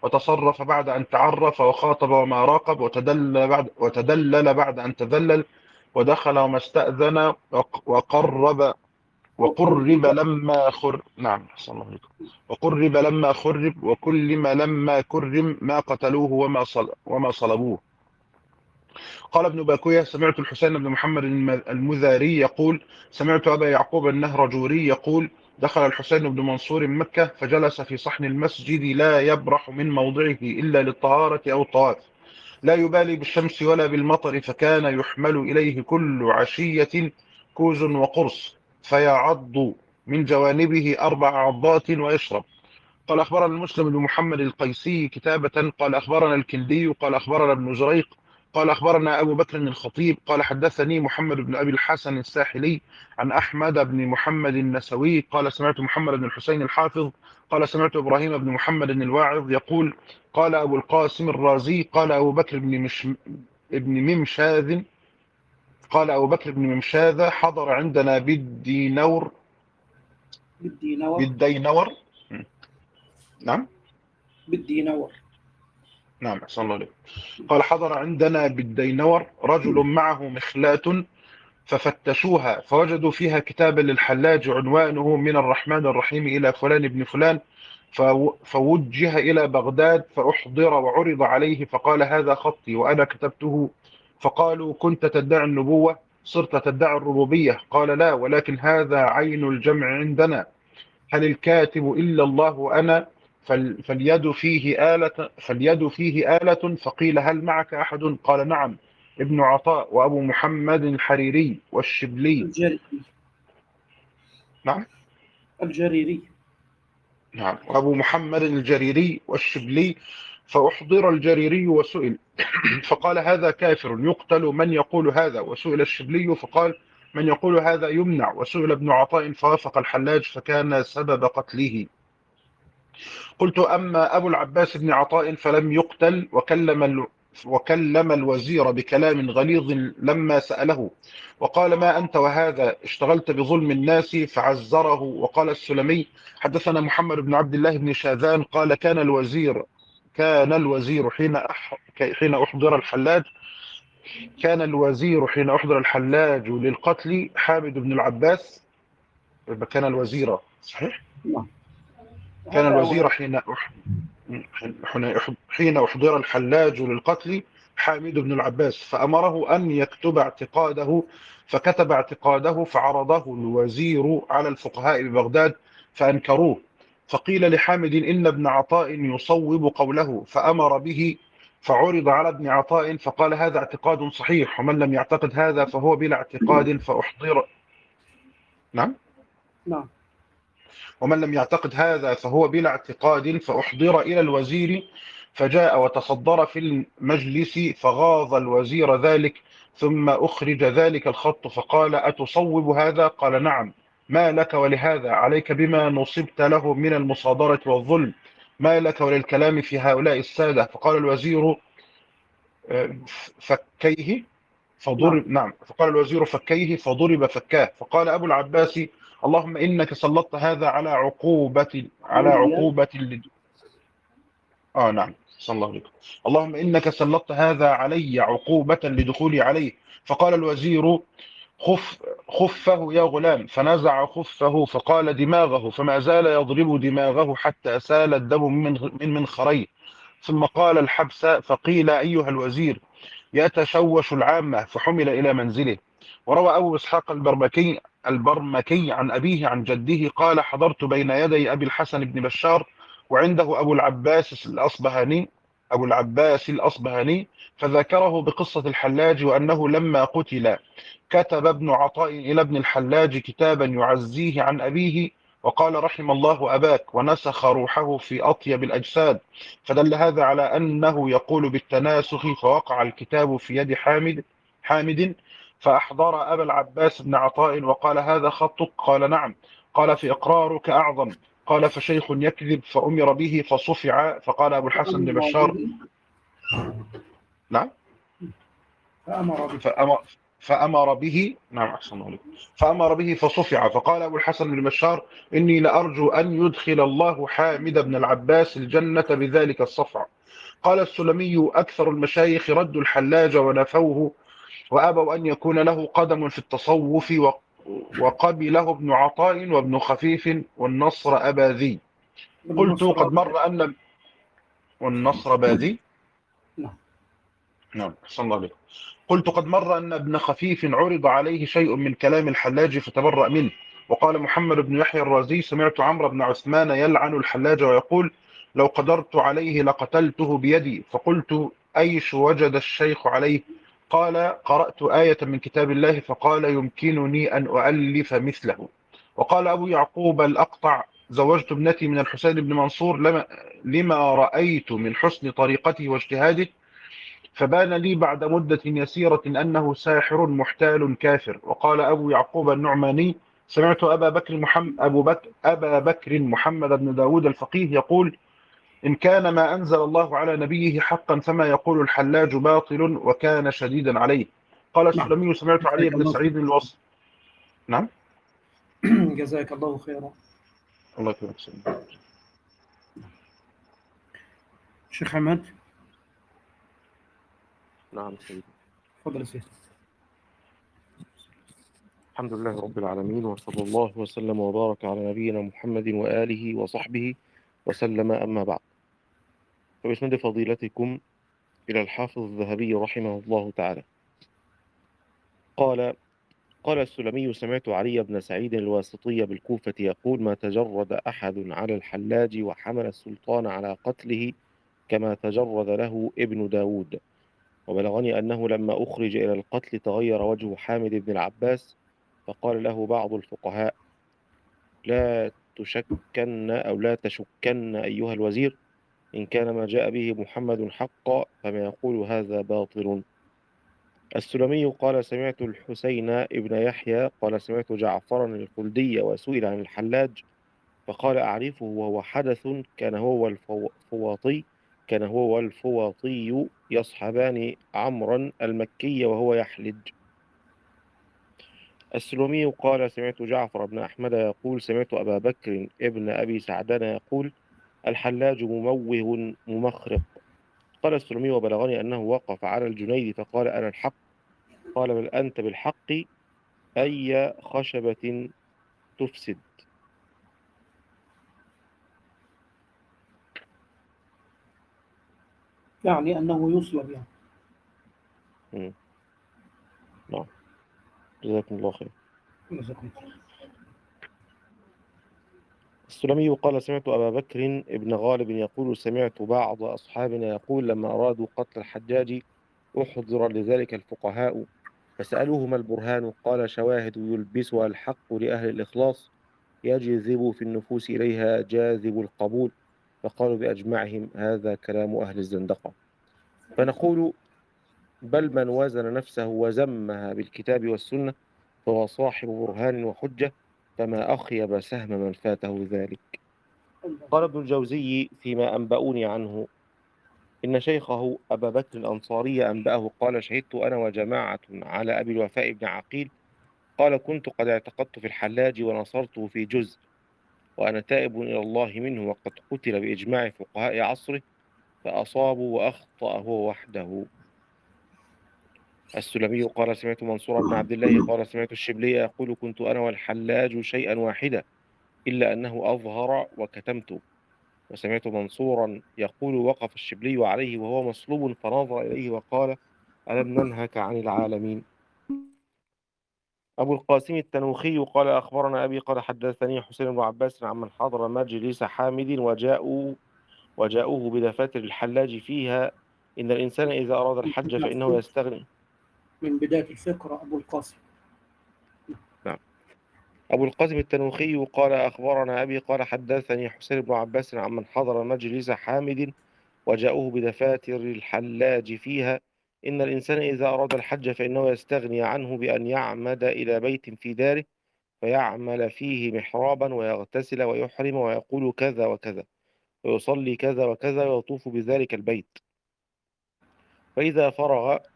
وتصرف بعد أن تعرف، وخاطب وما راقب، وتدلل بعد وتدلل بعد أن تذلل، ودخل وما استأذن، وق- وقرب وقرب وقرب لما خر نعم أحسن الله عليكم. وقرب لما خرب، وكلم لما كرم، ما قتلوه وما صل... وما صلبوه. قال ابن باكوية: سمعت الحسين بن محمد الم- المذاري يقول: سمعت أبا يعقوب النهرجوري يقول: دخل الحسين بن منصور مكة، فجلس في صحن المسجد لا يبرح من موضعه إلا للطهارة أو الطواف، لا يبالي بالشمس ولا بالمطر، فكان يحمل إليه كل عشية كوز وقرص، فيعض من جوانبه أربع عضات ويشرب. قال أخبرنا المسلم بن محمد القيسي كتابة، قال أخبرنا الكندي، قال أخبرنا ابن زريق، قال أخبرنا أبو بكر الخطيب، قال حدثني محمد بن أبي الحسن الساحلي عن أحمد بن محمد النسوي قال: سمعت محمد بن الحسين الحافظ قال: سمعت إبراهيم بن محمد الواعظ يقول: قال أبو القاسم الرازي: قال أبو بكر بن مش ابن ممشاذ قال أبو بكر بن ممشاذ: حضر عندنا بالدينور بالدينور بالدينور نعم بالدينور نعم أحسن الله عليك. قال: حضر عندنا بالدينور رجل معه مخلاة، ففتشوها فوجدوا فيها كتابا للحلاج عنوانه: من الرحمن الرحيم إلى فلان ابن فلان، فو- فوجه إلى بغداد، فأحضر وعرض عليه، فقال: هذا خطي وأنا كتبته. فقالوا: كنت تدعي النبوة؟ صرت تدعي الربوبية؟ قال: لا، ولكن هذا عين الجمع عندنا. هل الكاتب إلا الله وأنا؟ فال- فاليد فيه آلة فاليد فيه آلة فقيل: هل معك أحد؟ قال: نعم، ابن عطاء وأبو محمد الحريري والشبلي. الجريري نعم الجريري نعم وأبو محمد الجريري والشبلي. فأحضر الجريري وسئل فقال: هذا كافر يقتل من يقول هذا. وسئل الشبلي فقال: من يقول هذا يمنع. وسئل ابن عطاء فوافق الحلاج، فكان سبب قتله. قلت: أما أبو العباس بن عطاء فلم يقتل، وكلم ال... وكلم الوزير بكلام غليظ لما سأله، وقال: ما أنت وهذا اشتغلت بظلم الناس، فعزره. وقال السلمي: حدثنا محمد بن عبد الله بن شاذان قال: كان الوزير كان الوزير حين أح... حين أحضر الحلاج كان الوزير حين أحضر الحلاج للقتل حامد بن العباس. يبقى كان الوزير صحيح. نعم كان هذا هو. الوزير حين أح... حين حين أحضر الحلاج للقتل حامد بن العباس، فأمره أن يكتب اعتقاده، فكتب اعتقاده، فعرضه الوزير على الفقهاء ببغداد فأنكروه. فقيل لحامد: إن ابن عطاء يصوب قوله، فأمر به، فعرض على ابن عطاء فقال: هذا اعتقاد صحيح، ومن لم يعتقد هذا فهو بلا اعتقاد. فأحضر نعم نعم ومن لم يعتقد هذا فهو بلا اعتقاد. فأحضر إلى الوزير، فجاء وتصدر في المجلس، فغاض الوزير ذلك، ثم أخرج ذلك الخط، فقال: أتصوب هذا؟ قال: نعم. ما لك ولهذا؟ عليك بما نصبت له من المصادرة والظلم، ما لك وللكلام في هؤلاء السادة؟ فقال الوزير: آه، فكيه نعم فضرب نعم فقال الوزير: فكيه، فضرب فكاه. فقال أبو العباس: اللهم إنك سلطت هذا على عقوبة على علي عقوبة ل... آه نعم صلى الله عليكم. اللهم إنك سلطت هذا علي عقوبة لدخولي عليه. فقال الوزير: خف خفه يا غلام. فنزع خفه فقال: دماغه. فما زال يضرب دماغه حتى سال الدم من من منخريه. ثم قال: الحبس. فقيل: أيها الوزير، يتشوش العامة. فحمل إلى منزله. وروى أبو إسحاق البرمكي البرمكي عن أبيه عن جده قال: حضرت بين يدي أبي الحسن بن بشار، وعنده أبو العباس الأصبهاني أبو العباس الأصبهاني فذكره بقصة الحلاج، وأنه لما قتل كتب ابن عطاء إلى ابن الحلاج كتابا يعزيه عن أبيه، وقال: رحم الله أباك، ونسخ روحه في أطيب الأجساد. فدل هذا على أنه يقول بالتناسخ. فوقع الكتاب في يد حامد حامد فأحضر أبا العباس بن عطاء وقال: هذا خطك؟ قال: نعم. قال: في إقرارك أعظم. قال: فشيخ يكذب. فأمر به فصفع. فقال أبو الحسن بن فأمر بشار: به نعم. فأمر به فأمر, فأمر به نعم أحسن الله عليك. فأمر به فصفع. فقال أبو الحسن بن بشار: إني لأرجو أن يدخل الله حامد بن العباس الجنة بذلك الصفع. قال السلمي: أكثر المشايخ ردوا الحلاج ونفوه، وأبوا أن يكون له قدم في التصوف، و- وقبله ابن عطاء وابن خفيف والنصر أبا ذي. قلت بالنصر قد أبدا. مر أن والنصر باذي نعم. نعم أحسن الله عليك. قلت قد مر أن ابن خفيف عرض عليه شيء من كلام الحلاج فتبرأ منه. وقال محمد بن يحيى الرازي: سمعت عمرو بن عثمان يلعن الحلاج ويقول: لو قدرت عليه لقتلته بيدي. فقلت: أيش وجد الشيخ عليه؟ قال: قرأت آية من كتاب الله فقال: يمكنني أن أؤلف مثله. وقال أبو يعقوب الأقطع: زوجت ابنتي من الحسين بن منصور لما, لما رأيت من حسن طريقته واجتهاده، فبان لي بعد مدة يسيرة أنه ساحر محتال كافر. وقال أبو يعقوب النعماني: سمعت أبا بكر محمد أبو بكر أبا بكر محمد بن داود الفقيه يقول: إن كان ما أنزل الله على نبيه حقا فما يقول الحلاج باطل، وكان شديدا عليه. قال نعم. السلمي: سمعت علي جزاك بن الله سعيد الوص نعم خير. جزاك الله خيرا. الله يكرمك سيدي. شيخ حماد. نعم سيدي. تفضل يا سيدي. الحمد لله رب العالمين، وصلى الله وسلم وبارك على نبينا محمد وآله وصحبه وسلم، أما بعد. فبإسناد فضيلتكم إلى الحافظ الذهبي رحمه الله تعالى قال: قال السلمي: سمعت علي بن سعيد الواسطي بالكوفة يقول: ما تجرد أحد على الحلاج وحمل السلطان على قتله كما تجرد له ابن داود. وبلغني أنه لما أخرج إلى القتل تغير وجه حامد بن العباس، فقال له بعض الفقهاء: لا تشكن أو لا تشكن أيها الوزير، إن كان ما جاء به محمد حقا فما يقول هذا باطل. السلمي قال: سمعت الحسين ابن يحيى قال: سمعت جعفرا الخلدي وسئل عن الحلاج فقال: أعرفه وهو حدث، كان هو والفواطي كان هو والفواطي يصحبان عمرا المكي وهو يحلج. السلمي قال: سمعت جعفر بن أحمد يقول: سمعت أبا بكر ابن أبي سعدان يقول: الحلاج مموه ممخرق. قال السلمي: وبلغني أنه وقف على الجنيد فقال: أنا الحق. قال: بل أنت بالحق، أي خشبة تفسد. يعني أنه يصلب يعني. مم. نعم، جزاكم الله خير. جزاكم الله. السلمي قال: سمعت أبا بكر ابن غالب يقول: سمعت بعض أصحابنا يقول: لما أرادوا قتل الحجاج أحضر لذلك الفقهاء فسألوه ما البرهان؟ قال: شواهد يلبسها الحق لأهل الإخلاص، يجذب في النفوس إليها جاذب القبول. فقالوا بأجمعهم: هذا كلام أهل الزندقة. فنقول: بل من وزن نفسه وزمها بالكتاب والسنة فهو صاحب برهان وحجة، فما أخيب سهم من فاته ذلك. قال ابن الجوزي فيما أنبأوني عنه: إن شيخه أبا بكر الأنصاري أنبأه قال: شهدت أنا وجماعة على أبي الوفاء بن عقيل قال: كنت قد اعتقدت في الحلاج ونصرته في جزء، وأنا تائب إلى الله منه، وقد قتل بإجماع فقهاء عصره، فأصابوا وأخطأ هو وحده. السلمي قال: سمعت منصور بن عبد الله قال: سمعت الشبلي يقول: كنت أنا والحلاج شيئا واحدا، إلا أنه أظهر وكتمت. وسمعت منصورا يقول: وقف الشبلي عليه وهو مصلوب فنظر إليه وقال: ألم ننهك عن العالمين؟ أبو القاسم التنوخي قال: أخبرنا أبي قال: حدثني حسين بن عباس عمن حضر مجلس حامد وجاءوا وجاءوه بدفاتر الحلاج فيها: إن الإنسان إذا أراد الحج فإنه يستغني. من بداية الفكرة أبو القاسم. نعم. أبو القاسم التنوخي قال: أخبرنا أبي قال: حدثني حسين بن عباس عمن حضر مجلس حامد وجاءوه بدفاتر الحلاج فيها: إن الإنسان إذا أراد الحج فإنه يستغني عنه بأن يعمد إلى بيت في داره فيعمل فيه محرابا ويغتسل ويحرم ويقول كذا وكذا ويصلي كذا وكذا ويطوف بذلك البيت، فإذا فرغ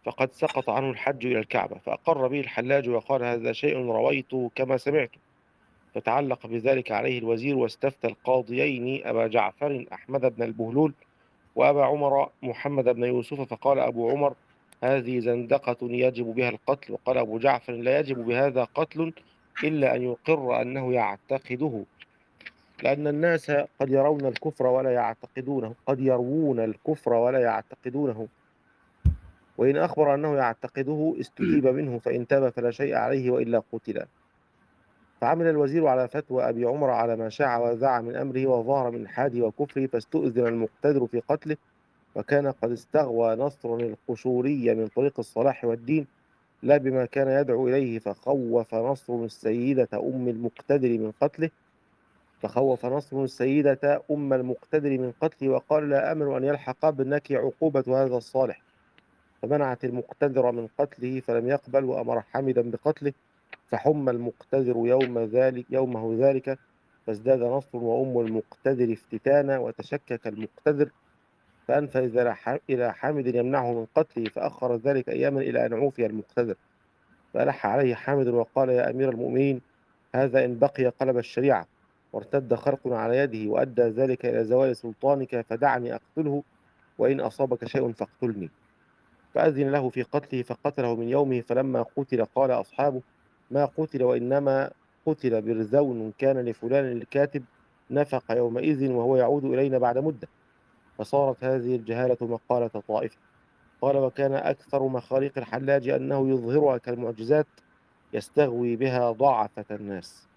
فقد سقط عنه الحج إلى الكعبة. فأقر به الحلاج وقال هذا شيء رويته كما سمعت. فتعلق بذلك عليه الوزير واستفتى القاضيين أبا جعفر أحمد بن البهلول وأبا عمر محمد بن يوسف، فقال أبو عمر هذه زندقة يجب بها القتل، وقال أبو جعفر لا يجب بهذا قتل إلا أن يقر أنه يعتقده، لأن الناس قد يرون الكفر ولا يعتقدونه قد يروون الكفر ولا يعتقدونه، وإن أخبر أنه يعتقده استتيب منه، فإن تاب فلا شيء عليه وإلا قتل. فعمل الوزير على فتوى أبي عمر على ما شاع وذاع من أمره وظهر من حاده وكفره، فاستؤذن المقتدر في قتله، وكان قد استغوى نصر القشوري من طريق الصلاح والدين لا بما كان يدعو إليه، فخوف نصر السيدة أم المقتدر من قتله فخوف نصر السيدة أم المقتدر من قتله وقال لا أمن أن يلحق ابنك عقوبة هذا الصالح، فمنعت المقتدر من قتله فلم يقبل، وأمر حامدا بقتله، فحم المقتدر يوم ذلك يومه ذلك، فازداد نصر وأم المقتدر افتتانا، وتشكك المقتدر فأنفى إلى حامد يمنعه من قتله، فأخر ذلك أياما إلى أن عوفي المقتدر، فألح عليه حامد وقال يا أمير المؤمنين هذا إن بقي قلب الشريعة، وارتد خرق على يده، وأدى ذلك إلى زوال سلطانك، فدعني أقتله، وإن أصابك شيء فاقتلني. فأذن له في قتله فقتله من يومه. فلما قتل قال أصحابه ما قتل وإنما قتل برزون كان لفلان الكاتب نفق يومئذ وهو يعود إلينا بعد مدة. فصارت هذه الجهالة مقالة طائفة. قال وكان أكثر مخاليق الحلاج أنه يظهرها كالمعجزات يستغوي بها ضعفة الناس.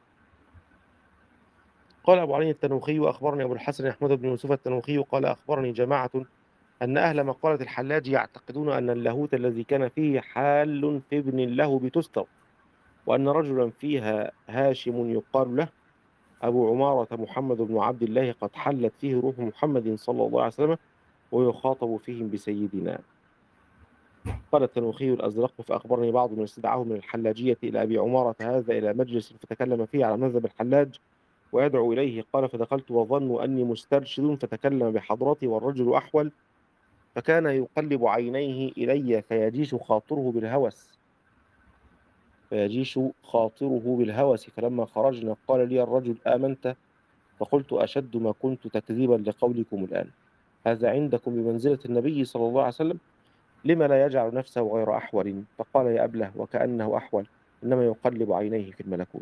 قال أبو علي التنوخي أخبرني أبو الحسن أحمد بن يوسف التنوخي قال أخبرني جماعة أن أهل مقالة الحلاج يعتقدون أن اللاهوت الذي كان فيه حال في ابن له بتستر، وأن رجلا فيها هاشم يقال له أبو عمارة محمد بن عبد الله قد حلت فيه روح محمد صلى الله عليه وسلم ويخاطب فيهم بسيدنا. قال التنوخي الأزرق فأخبرني بعض من استدعاه من الحلاجية إلى أبي عمارة هذا إلى مجلس فتكلم فيه على مذهب الحلاج ويدعو إليه. قال فدخلت وظنوا أني مسترشد فتكلم بحضرتي والرجل أحول، فكان يقلب عينيه إلي فيجيش خاطره بالهوس فيجيش خاطره بالهوس فلما خرجنا قال لي الرجل آمنت؟ فقلت أشد ما كنت تكذيبا لقولكم الآن، هذا عندكم بمنزلة النبي صلى الله عليه وسلم، لما لا يجعل نفسه غير أحول؟ فقال يا أبله وكأنه أحول، إنما يقلب عينيه في الملكوت.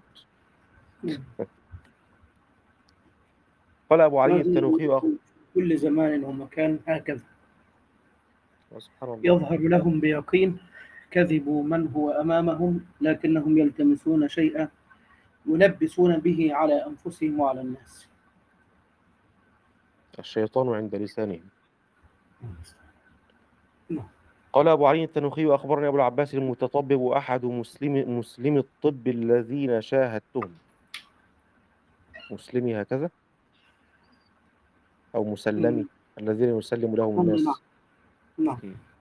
قال أبو علي التنوخي أخ... كل زمان ومكان هكذا سبحان الله. يظهر لهم بيقين كذبوا من هو أمامهم، لكنهم يلتمسون شيئا يلبسون به على أنفسهم وعلى الناس. الشيطان عند لسانهم. قال أبو علي التنوخي وأخبرني أبو العباس المتطبب أحد مسلم مسلم الطب الذين شاهدتهم. مسلمي هكذا أو مسلمي الذين يسلم لهم الناس. نعم.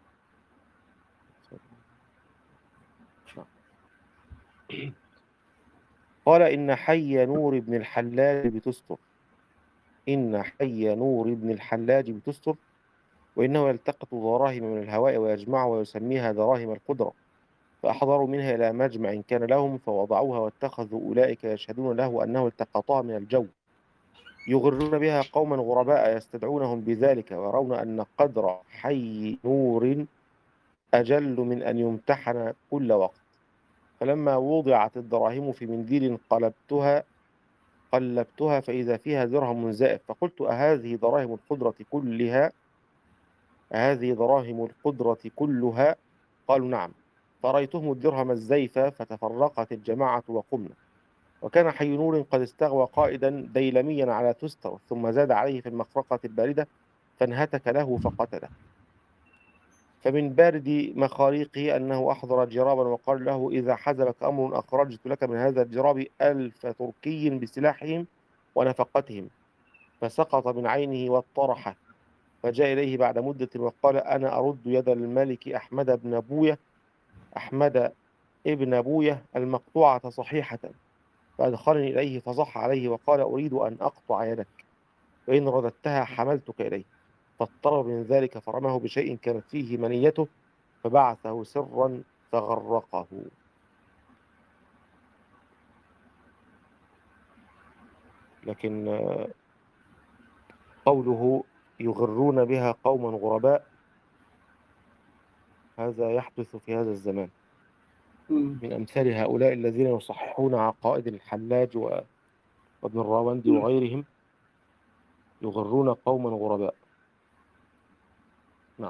قال إن حي نور بن الحلاج بتستر إن حي نور بن الحلاج بتستر وإنه يلتقط دراهم من الهواء ويجمعها ويسميها دراهم القدرة، فأحضروا منها إلى مجمع كان لهم فوضعوها واتخذوا أولئك يشهدون له أنه التقطها من الجو، يغرون بها قوما غرباء يستدعونهم بذلك ويرون أن قدر حي نور أجل من أن يمتحن كل وقت. فلما وضعت الدراهم في منديل قلبتها قلبتها فإذا فيها درهم زائف، فقلت أهذه دراهم القدرة كلها أهذه دراهم القدرة كلها؟ قالوا نعم. فرأيتهم الدرهم الزيف فتفرقت الجماعة وقمنا. وكان حي نور قد استغوى قائدا ديلميا على تستر ثم زاد عليه في المخرقة الباردة فانهتك له فقتله. فمن بارد مخاريقه أنه أحضر جرابا وقال له إذا حزبك أمر أخرجت لك من هذا الجراب ألف تركي بسلاحهم ونفقتهم، فسقط من عينه واطرحه. فجاء إليه بعد مدة وقال أنا أرد يد الملك أحمد بن بوية أحمد ابن بوية المقطوعة صحيحة. فأدخلني إليه فصح عليه وقال أريد أن أقطع يدك، وإن رددتها حملتك إليه. فاضطرب من ذلك فرماه بشيء كانت فيه منيته فبعثه سرا فغرقه. لكن آه، قوله يغرون بها قوما غرباء، هذا يحدث في هذا الزمان مم. من أمثال هؤلاء الذين يصححون عقائد الحلاج و- وابن الراوندي مم. وغيرهم، يغرون قوما غرباء. نعم.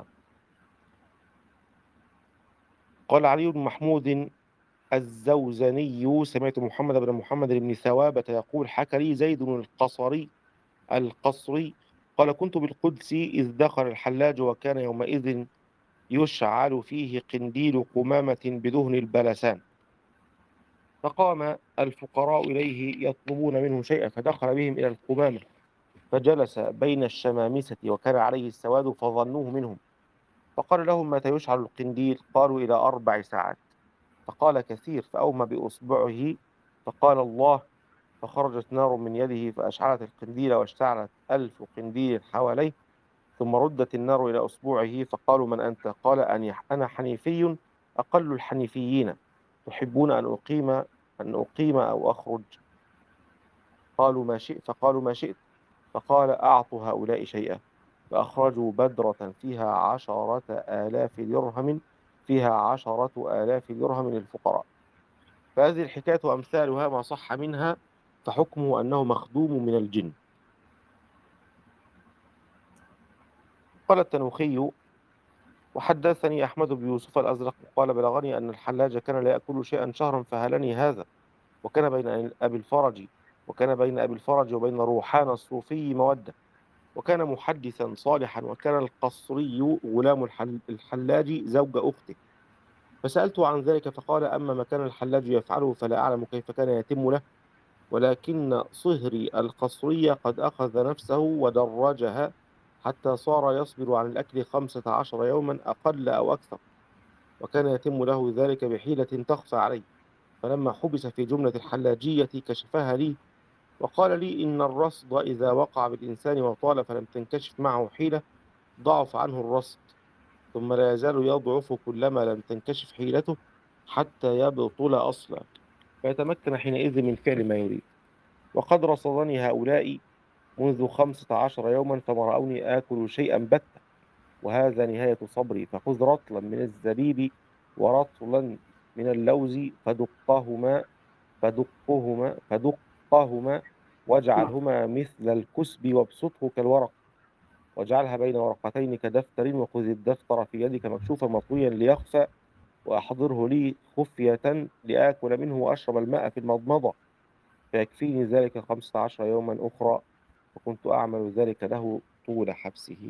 قال علي بن محمود الزوزني سمعت محمد بن محمد بن ثوابة يقول حكى لي زيد القصري القصري قال كنت بالقدس إذ دخل الحلاج وكان يومئذ يشعل فيه قنديل قمامة بدهن البلسان، فقام الفقراء إليه يطلبون منه شيئا فدخل بهم إلى القمامة فجلس بين الشمامسة وكان عليه السواد فظنوه منهم، فقال لهم متى يشعل القنديل؟ قالوا إلى أربع ساعات. فقال كثير، فأومى بإصبعه فقال الله، فخرجت نار من يده فأشعلت القنديل واشتعلت ألف قنديل حواليه، ثم ردت النار إلى أصبعه فقالوا من أنت؟ قال أن أنا حنيفي أقل الحنيفيين، تحبون أن أقيم أن أقيم أو أخرج؟ قالوا ما شئت فقالوا ما شئت فقال أعطوا هؤلاء شيئا، فأخرجوا بدرة فيها عشرة آلاف درهم فيها عشرة آلاف درهم للفقراء. فهذه الحكاية وأمثالها ما صح منها فحكمه أنه مخدوم من الجن. قال التنوخي وحدثني أحمد بن يوسف الأزرق قال بلغني أن الحلاج كان لا يأكل شيئا شهرا فهلني هذا، وكان بين أبي الفرج وكان بين أبي الفرج وبين روحان الصوفي مودة، وكان محدثا صالحا، وكان القصري غلام الحل- الحلاج زوج أخته. فسألته عن ذلك فقال أما ما كان الحلاج يفعله فلا أعلم كيف كان يتم له، ولكن صهري القصري قد أخذ نفسه ودرجها حتى صار يصبر عن الأكل خمسة عشر يوما أقل أو أكثر، وكان يتم له ذلك بحيلة تخفى عليه. فلما حبس في جملة الحلاجية كشفها لي وقال لي إن الرصد إذا وقع بالإنسان وطال فلم تنكشف معه حيلة ضعف عنه الرصد، ثم لا يزال يضعف كلما لم تنكشف حيلته حتى يبطل أصلا، فيتمكن حينئذ من فعل ما يريد. وقد رصدني هؤلاء منذ خمسة عشر يوما فما رأوني آكل شيئا بتة، وهذا نهاية صبري. فخذ رطلا من الزبيب ورطلا من اللوز فدقهما فدقهما فدقهما نعم. واجعلهما مثل الكسب وابسطه كالورق، واجعلها بين ورقتين كدفتر، وخذ الدفتر في يدك مكشوفا مطويا ليخفى، وأحضره لي خفية لآكل منه وأشرب الماء في المضمضة، فيكفيني ذلك خمسة عشر يوما أخرى. وكنت أعمل ذلك له طول حبسه.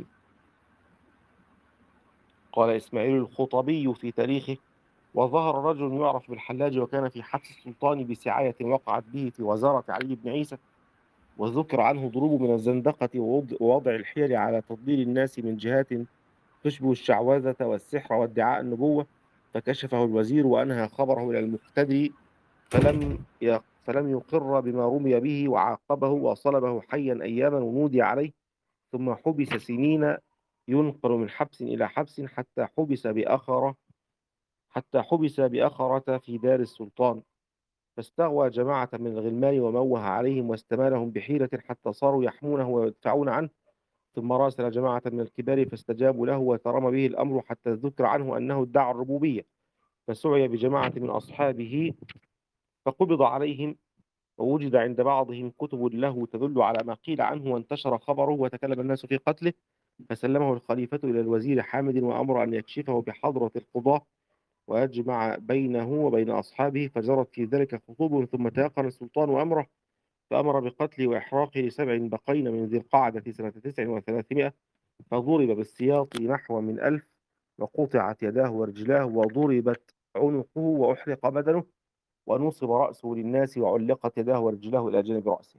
قال إسماعيل الخطبي في تاريخه وظهر رجل يعرف بالحلاج وكان في حبس السلطان بسعاية وقعت به في وزارة علي بن عيسى، وذكر عنه ضروب من الزندقة ووض- ووضع الحيل على تضليل الناس من جهات تشبه الشعوذة والسحر وادعاء النبوة، فكشفه الوزير وأنهى خبره إلى المقتدي، فلم ي- فلم يقر بما رمي به وعاقبه وصلبه حيا أياما ونودي عليه، ثم حبس سنين ينقل من حبس إلى حبس حتى حبس بأخرة حتى حبس بأخرة في دار السلطان، فاستغوى جماعة من الغلمان وموه عليهم واستمالهم بحيلة حتى صاروا يحمونه ويدفعون عنه، ثم راسل جماعة من الكبار فاستجابوا له وترم به الأمر حتى ذكر عنه أنه ادعى الربوبية، فسعي بجماعة من أصحابه فقبض عليهم، ووجد عند بعضهم كتب له تدل على ما قيل عنه، وانتشر خبره وتكلم الناس في قتله، فسلمه الخليفة إلى الوزير حامد وأمر أن يكشفه بحضرة القضاة ويجمع بينه وبين أصحابه، فجرت في ذلك خطوب، ثم تيقن السلطان أمره فأمر بقتله وإحراقه لسبع بقين من ذي القعدة سنة تسع وثلاثمائة، فضرب بالسياط نحو من ألف، وقطعت يداه ورجلاه وضربت عنقه وأحرق بدنه، ونصب رأسه للناس وعلقت يداه ورجلاه إلى جانب رأسه.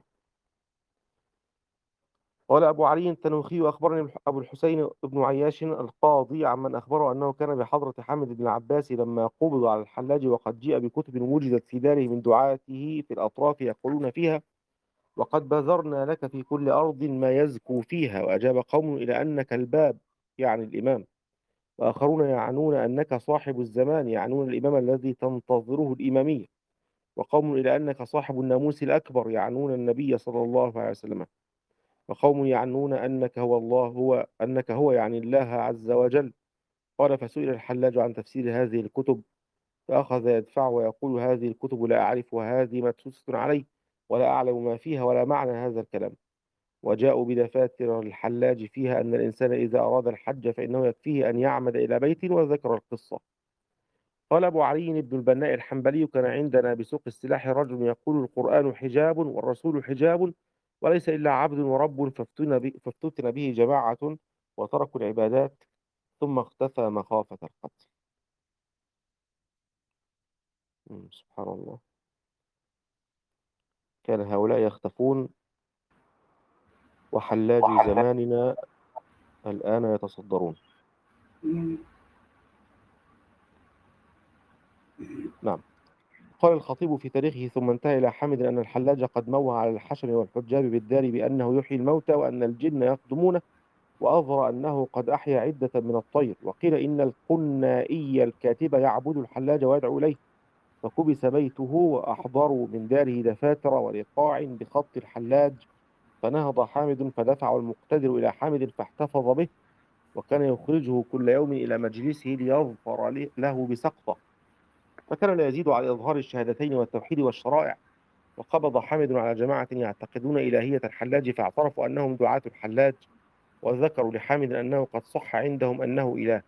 قال أبو علي التنوخي أخبرني أبو الحسين بن عياش القاضي عمن أخبره أنه كان بحضرة حامد بن العباس لما قبض على الحلاج، وقد جاء بكتب وجدت في داره من دعاته في الأطراف يقولون فيها وقد بذرنا لك في كل أرض ما يزكو فيها، وأجاب قوم إلى أنك الباب، يعني الإمام، وآخرون يعنون أنك صاحب الزمان، يعنون الإمام الذي تنتظره الإمامية. وقوم إلى أنك صاحب الناموس الأكبر، يعنون النبي صلى الله عليه وسلم. وقوم يعنون أنك هو الله هو أنك هو يعني الله عز وجل. قال: فسئل الحلاج عن تفسير هذه الكتب، فأخذ يدفع ويقول: هذه الكتب لا أعرف، وهذه مدسوسة علي، ولا أعلم ما فيها ولا معنى هذا الكلام. وجاءوا بدفاتر الحلاج فيها أن الإنسان إذا أراد الحج فإنه يكفيه أن يعمد إلى بيت، وذكر القصة. قال أبو علي بن البناء الحنبلي: كان عندنا بسوق السلاح رجل يقول: القرآن حجاب والرسول حجاب وليس إلا عبد ورب، فافتن به, فافتتن به جماعة وتركوا العبادات ثم اختفى مخافة القتل. مم، سبحان الله. كان هؤلاء يختفون، وحلاج زماننا الآن يتصدرون. نعم. قال الخطيب في تاريخه: ثم انتهى إلى حامد أن الحلاج قد موه على الحشم والحجاب بالدار بأنه يحيي الموتى وأن الجن يقدمونه، وأظهر أنه قد أحيا عدة من الطير. وقيل إن القنائي الكاتب يعبد الحلاج ويدعو إليه، فكبس بيته وأحضروا من داره دفاتر ورقاع بخط الحلاج، فنهض حامد فدفع المقتدر إلى حامد فاحتفظ به، وكان يخرجه كل يوم إلى مجلسه ليظفر له بسقطة، فكان لا يزيد على إظهار الشهادتين والتوحيد والشرائع. وقبض حامد على جماعة يعتقدون إلهية الحلاج، فاعترفوا أنهم دعاة الحلاج، وذكروا لحامد أنه قد صح عندهم أنه إله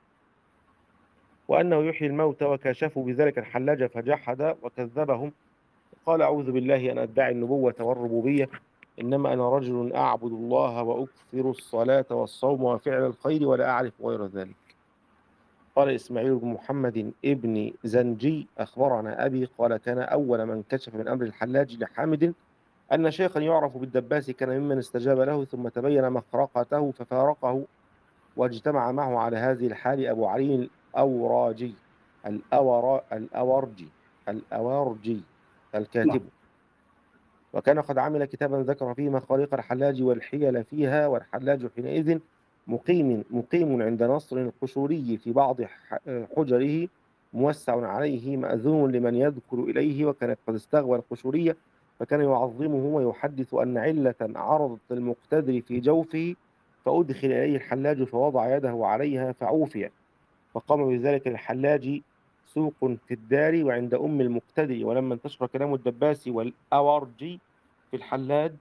وأنه يحيي الموتى، وكاشفوا بذلك الحلاج فجحد وكذبهم، قال: أعوذ بالله أن أدعي النبوة والربوبية، إنما أنا رجل أعبد الله وأكثر الصلاة والصوم وفعل الخير ولا أعرف غير ذلك. قال إسماعيل بن محمد ابن زنجي: أخبرنا أبي قال: كان أول من كشف من أمر الحلاج لحامد أن شيخا يعرف بالدباس كان ممن استجاب له، ثم تبين مخرقته ففارقه، واجتمع معه على هذه الحال أبو علي الأوراجي الأورا الأورجي الأورجي الكاتب، وكان قد عمل كتابا ذكر فيه مخارق الحلاج والحيل فيها. والحلاج حينئذ مقيم مقيم عند نصر القشوري في بعض حجره، موسع عليه مأذون لمن يذكر إليه، وكانت قد استغوى القشورية، فكان يعظمه ويحدث أن علة عرضت المقتدر في جوفه، فأدخل إليه الحلاج فوضع يده عليها فعوفي، فقام بذلك الحلاج سوق في الدار وعند أم المقتدر. ولما انتشر كلام الدباس والأورجي في الحلاج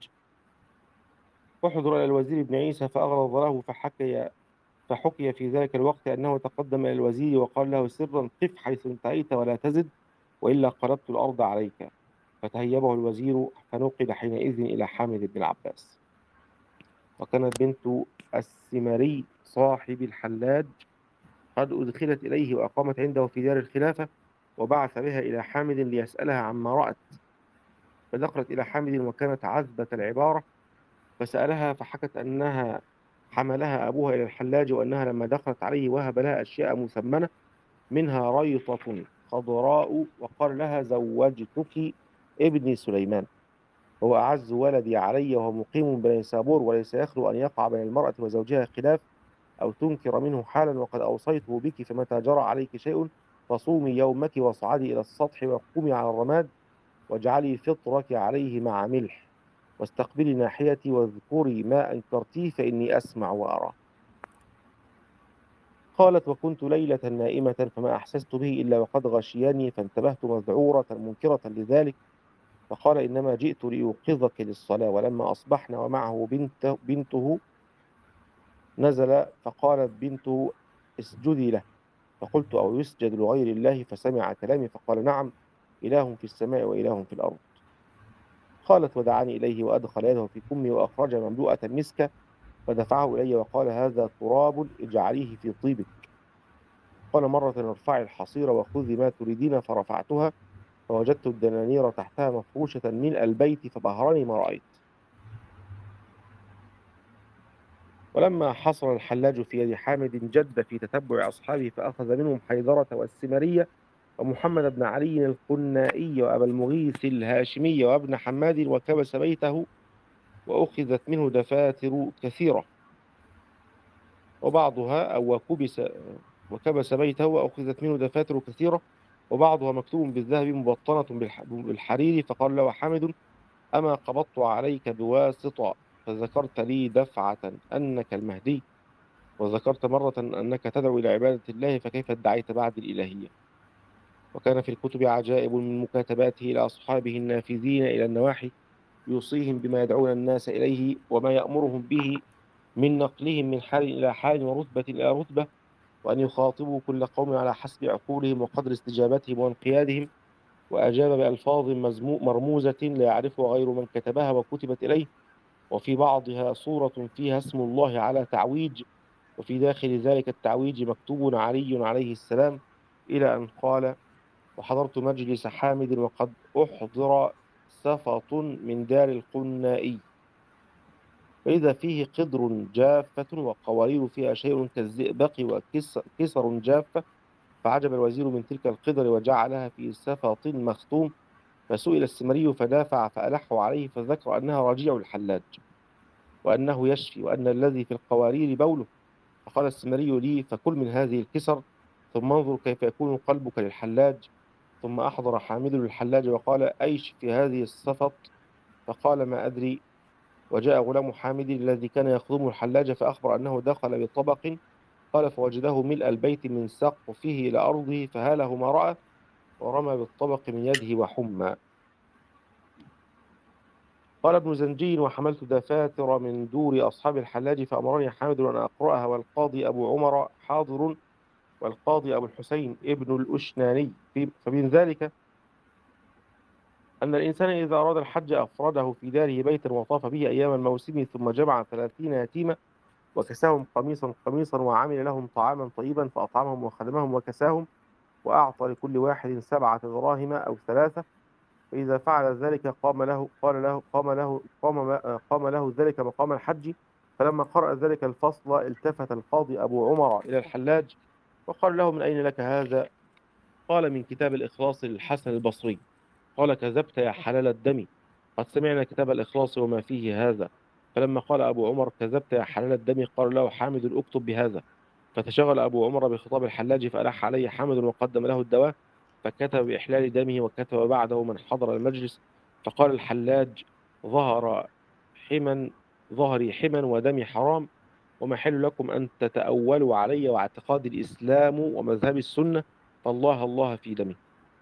وحضر إلى الوزير ابن عيسى فأغلظ له، فحكي فحكي في ذلك الوقت أنه تقدم إلى الوزير وقال له سرا: قف حيث انتهيت ولا تزد، وإلا قلبت الأرض عليك. فتهيبه الوزير، فنقل حينئذ إلى حامد بن العباس. وكانت بنت السمري صاحب الحلاج قد أدخلت إليه وأقامت عنده في دار الخلافة، وبعث بها إلى حامد ليسألها عما رأت، فدخلت إلى حامد وكانت عذبة العبارة، فسألها فحكت أنها حملها أبوها إلى الحلاج، وأنها لما دخلت عليه وهب لها أشياء مثمنة، منها ريطة خضراء، وقال لها: زوجتك ابني سليمان، هو أعز ولدي علي، وهو مقيم بنيسابور، وليس يخلو أن يقع بين المرأة وزوجها خلاف أو تنكر منه حالا، وقد أوصيته بك، فمتى جرى عليك شيء فصومي يومك واصعدي إلى السطح وقومي على الرماد، واجعلي فطرك عليه مع ملح، واستقبلي ناحيتي واذكري ما أنكرتيه فإني أسمع وأرى. قالت: وكنت ليلة نائمة فما أحسست به إلا وقد غشياني، فانتبهت مذعورة منكرة لذلك، فقال: إنما جئت لأوقظك للصلاة. ولما أصبحنا ومعه بنته, بنته نزل، فقالت بنته: اسجدي له. فقلت: أو يسجد لغير الله؟ فسمع كلامي فقال: نعم، إله في السماء وإله في الأرض. قالت: ودعاني إليه وأدخل يده في كمي وأخرج مملوءة مسكة، فدفعه إلي وقال: هذا تراب اجعليه في طيبك. قال مرة: ارفعي الحصيرة وخذي ما تريدين، فرفعتها فوجدت الدنانير تحتها مفروشة ملء البيت، فبهرني ما رأيت. ولما حصل الحلاج في يد حامد جد في تتبع أصحابه، فأخذ منهم حيدرة والسمرية ومحمد بن علي القنائي وأبا المغيث الهاشمي وابن حماد، وكبس بيته، وأخذت منه دفاتر كثيرة، وبعضها أو وكبس وكبس بيته وأخذت منه دفاتر كثيرة وبعضها مكتوب بالذهب مبطنة بالح- بالحرير. فقال له حامد: أما قبضت عليك بواسطة فذكرت لي دفعة أنك المهدي، وذكرت مرة أنك تدعو إلى عبادة الله، فكيف ادعيت بعد الإلهية؟ وكان في الكتب عجائب من مكاتباته إلى أصحابه النافذين إلى النواحي، يوصيهم بما يدعون الناس إليه وما يأمرهم به من نقلهم من حال إلى حال ورتبة إلى رتبة، وأن يخاطبوا كل قوم على حسب عقولهم وقدر استجابتهم وانقيادهم. وأجاب بألفاظ مزمو- مرموزة لا يعرفها غير من كتبها وكتبت إليه، وفي بعضها صورة فيها اسم الله على تعويج، وفي داخل ذلك التعويج مكتوب علي عليه السلام، إلى أن قال: وحضرت مجلس حامد وقد أحضر سفط من دار القنائي، فإذا فيه قدر جافة وقوارير فيها شيء كالزئبق وكسر جافة، فعجب الوزير من تلك القدر وجعلها في سفط مختوم. فسئل السمري فدافع فألحوا عليه، فذكر أنها رجيع الحلاج، وأنه يشفي، وأن الذي في القوارير بوله. فقال السمري لي: فكل من هذه الكسر، ثم انظر كيف يكون قلبك للحلاج. ثم أحضر حامد للحلاج وقال: أيش في هذه السفط؟ فقال: ما أدري. وجاء غلام حامد الذي كان يخدم الحلاج فأخبر أنه دخل بطبق، قال: فوجده ملء البيت من سقفه إلى أرضه، فهاله ما رأى، ورمى بالطبق من يده وحمى. قال ابن زنجي: وحملت دفاتر من دور أصحاب الحلاج، فأمرني حامد أن أقرأها، والقاضي أبو عمر حاضر، والقاضي أبو الحسين ابن الأشناني. فمن ذلك أن الإنسان إذا أراد الحج أفرده في داره بيتا وطاف به أيام الموسم، ثم جمع ثلاثين يتيما وكساهم قميصا قميصا، وعمل لهم طعاما طيبا، فأطعمهم وخدمهم وكساهم، وأعطى لكل واحد سبعة دراهم أو ثلاثة. فإذا فعل ذلك قام له قال له قام له قام قام له ذلك مقام الحج. فلما قرأ ذلك الفصل التفت القاضي أبو عمر إلى الحلاج وقال له: من أين لك هذا؟ قال: من كتاب الإخلاص للحسن البصري. قال: كذبت يا حلال الدم، قد سمعنا كتاب الإخلاص وما فيه هذا. فلما قال أبو عمر: كذبت يا حلال الدم، قال له حامد: اكتب بهذا. فتشغل أبو عمر بخطاب الحلاج، فألح عليه حامد وقدم له الدواء، فكتب بإحلال دمه، وكتب بعده من حضر المجلس. فقال الحلاج: ظهر حما ظهري حما ودمي حرام، وما حل لكم أن تتأولوا علي واعتقاد الإسلام ومذهب السنة، فالله الله في دمي.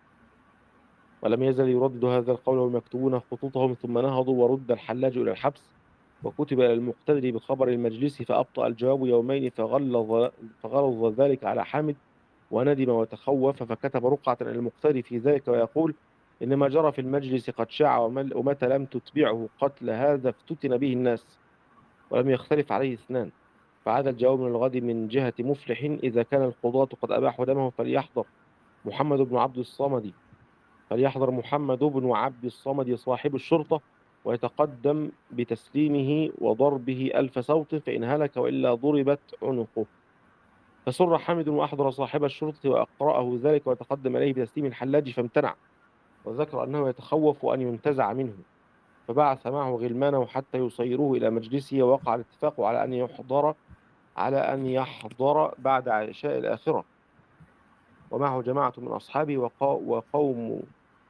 ولم يزل يردد هذا القول وهم يكتبون خطوطهم، ثم نهضوا ورد الحلاج إلى الحبس، وكتب إلى المقتدر بخبر المجلس، فأبطأ الجواب يومين، فغلظ, فغلظ ذلك على حامد، وندم وتخوف، فكتب رقعة إلى المقتدر في ذلك ويقول: إنما جرى في المجلس قد شاع، ومتى لم تتبعه قتل هذا افتتن به الناس، ولم يختلف عليه اثنان. فعاد الجواب من الغد من جهة مفلح: إذا كان القضاة قد أباحوا دمه فليحضر محمد بن عبد الصمد فليحضر محمد بن عبد الصمد صاحب الشرطة، ويتقدم بتسليمه وضربه ألف صوت، فإن هلك وإلا ضربت عنقه. فسر حامد وأحضر صاحب الشرطة وأقرأه ذلك، وتقدم إليه بتسليم الحلاج فامتنع، وذكر أنه يتخوف أن ينتزع منه. فبعث معه غلمانه حتى يصيروه إلى مجلسه، ووقع الاتفاق على أن يحضر على أن يحضر بعد عشاء الآخرة، ومعه جماعة من أصحابه وقوم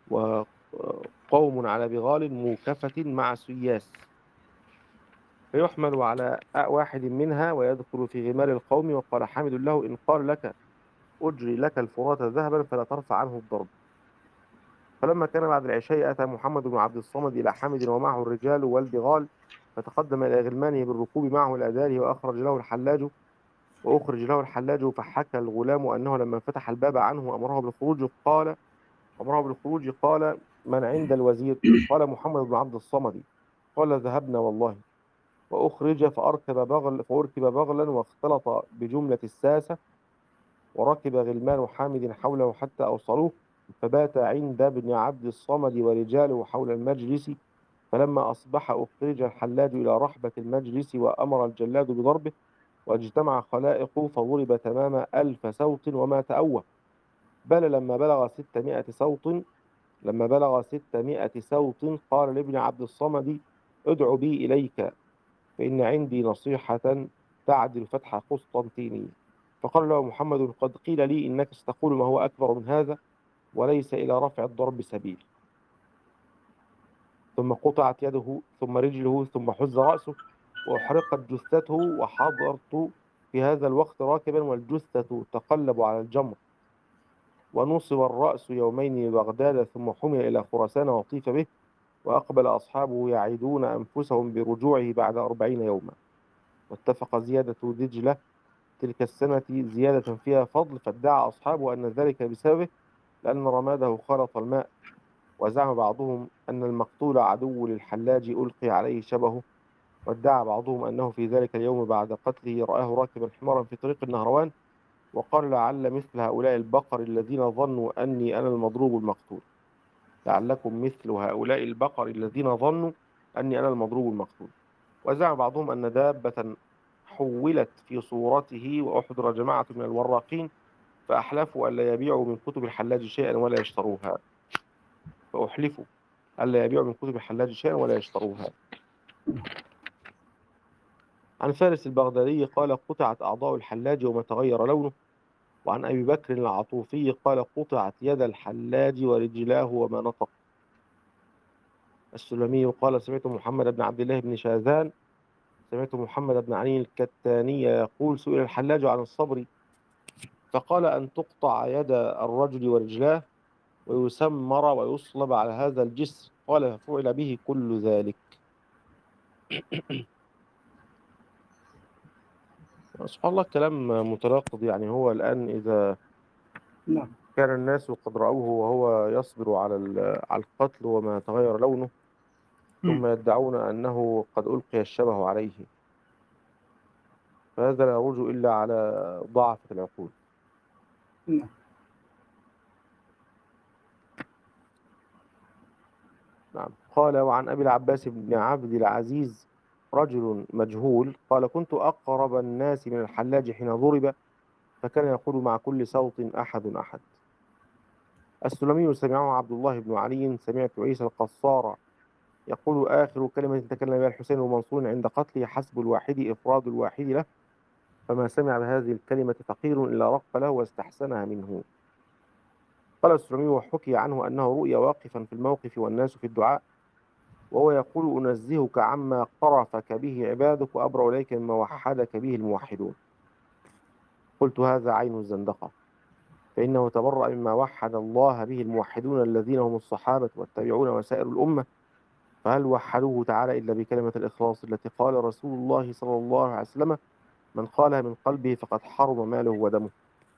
وقوم على بغال موكفة مع سياس، فيحمل على واحد منها ويدخل في غمار القوم. وقال حامد له: إن قال لك أجري لك الفرات ذهبا فلا ترفع عنه الضرب. فلما كان بعد العشاء أتى محمد بن عبد الصمد إلى حامد ومعه الرجال والبغال، فتقدم إلى غلمانه بالركوب معه إلى داره، وأخرج له الحلاج وأخرج له الحلاج فحكى الغلام أنه لما فتح الباب عنه أمره بالخروج قال أمره بالخروج قال: من عند الوزير؟ قال: محمد بن عبد الصمد. قال: ذهبنا والله. وأخرج فأركب بغل فأركب بغلا واختلط بجملة الساسة، وركب غلمان حامد حوله حتى أوصلوه، فبات عند ابن عبد الصمد ورجاله حول المجلس. فلما أصبح أخرج الحلاج إلى رحبة المجلس، وأمر الجلاد بضربه، واجتمع خلائق فضرب تمام ألف صوت وما تأوه. بل لما بلغ ستمائة صوت لما بلغ ستمائة صوت قال لابن عبد الصمد: ادع بي إليك، فإن عندي نصيحة تعدل فتح قسطنطينية. فقال له محمد قد قيل لي إنك ستقول ما هو أكبر من هذا وليس إلى رفع الضرب سبيل. ثم قطعت يده ثم رجله ثم حز رأسه وأحرقت جثته، وحضرت في هذا الوقت راكبا والجثة تقلب على الجمر، ونصب الرأس يومين ببغداد ثم حمل إلى خراسان وطيف به، وأقبل أصحابه يعيدون أنفسهم برجوعه بعد أربعين يوما. واتفق زيادة دجلة تلك السنة زيادة فيها فضل، فادعى أصحابه أن ذلك بسببه لأن رماده خالط الماء. وزعم بعضهم أن المقتول عدو للحلاج ألقي عليه شبهه، وادعى بعضهم أنه في ذلك اليوم بعد قتله رآه راكبا حمارا في طريق النهروان، وقال لعل مثل هؤلاء البقر الذين ظنوا أني أنا المضروب المقتول لعلكم مثل هؤلاء البقر الذين ظنوا أني أنا المضروب المقتول. وزعم بعضهم أن دابة حولت في صورته، وأحضر جماعة من الوراقين فأحلفوا ألا يبيعوا من كتب الحلاج شيئا ولا يشتروها فأحلفوا ألا يبيعوا من كتب الحلاج شيئا ولا يشتروها. عن فارس البغدادي قال قطعت أعضاء الحلاج وما تغير لونه. وعن أبي بكر العطوفي قال قطعت يد الحلاج ورجلاه وما نطق. السلمي قال سمعت محمد بن عبد الله بن شاذان سمعت محمد بن علي الكتاني يقول سئل الحلاج عن الصبر فقال أن تقطع يد الرجل ورجلاه ويسمر ويصلب على هذا الجسر. قال ففعل به كل ذلك. سبحان الله كلام متناقض. يعني هو الآن إذا نعم. كان الناس قد رأوه وهو يصبر على على القتل وما تغير لونه، ثم يدعون أنه قد ألقي الشبه عليه، فهذا لا يروج إلا على ضعف العقول. نعم. نعم. قال وعن أبي العباس بن عبد العزيز رجل مجهول قال كنت أقرب الناس من الحلاج حين ضرب، فكان يقول مع كل صوت أحد أحد. السلمي سمعه عبد الله بن علي سمعت عيسى القصار يقول آخر كلمة تكلم بها الحسين ومنصور عند قتله حسب الواحد إفراد الواحد له، فما سمع بهذه الكلمة فقير إلا رق له واستحسنها منه. قال السلمي وحكي عنه أنه رؤي واقفا في الموقف والناس في الدعاء وهو يقول أنزهك عما قرفك به عبادك وأبرأ إليك مما وحدك به الموحدون. قلت هذا عين الزندقة، فإنه تبرأ مما وحد الله به الموحدون الذين هم الصحابة والتابعون وسائر الأمة، فهل وحدوه تعالى إلا بكلمة الإخلاص التي قال رسول الله صلى الله عليه وسلم من قالها من قلبه فقد حرم ماله ودمه.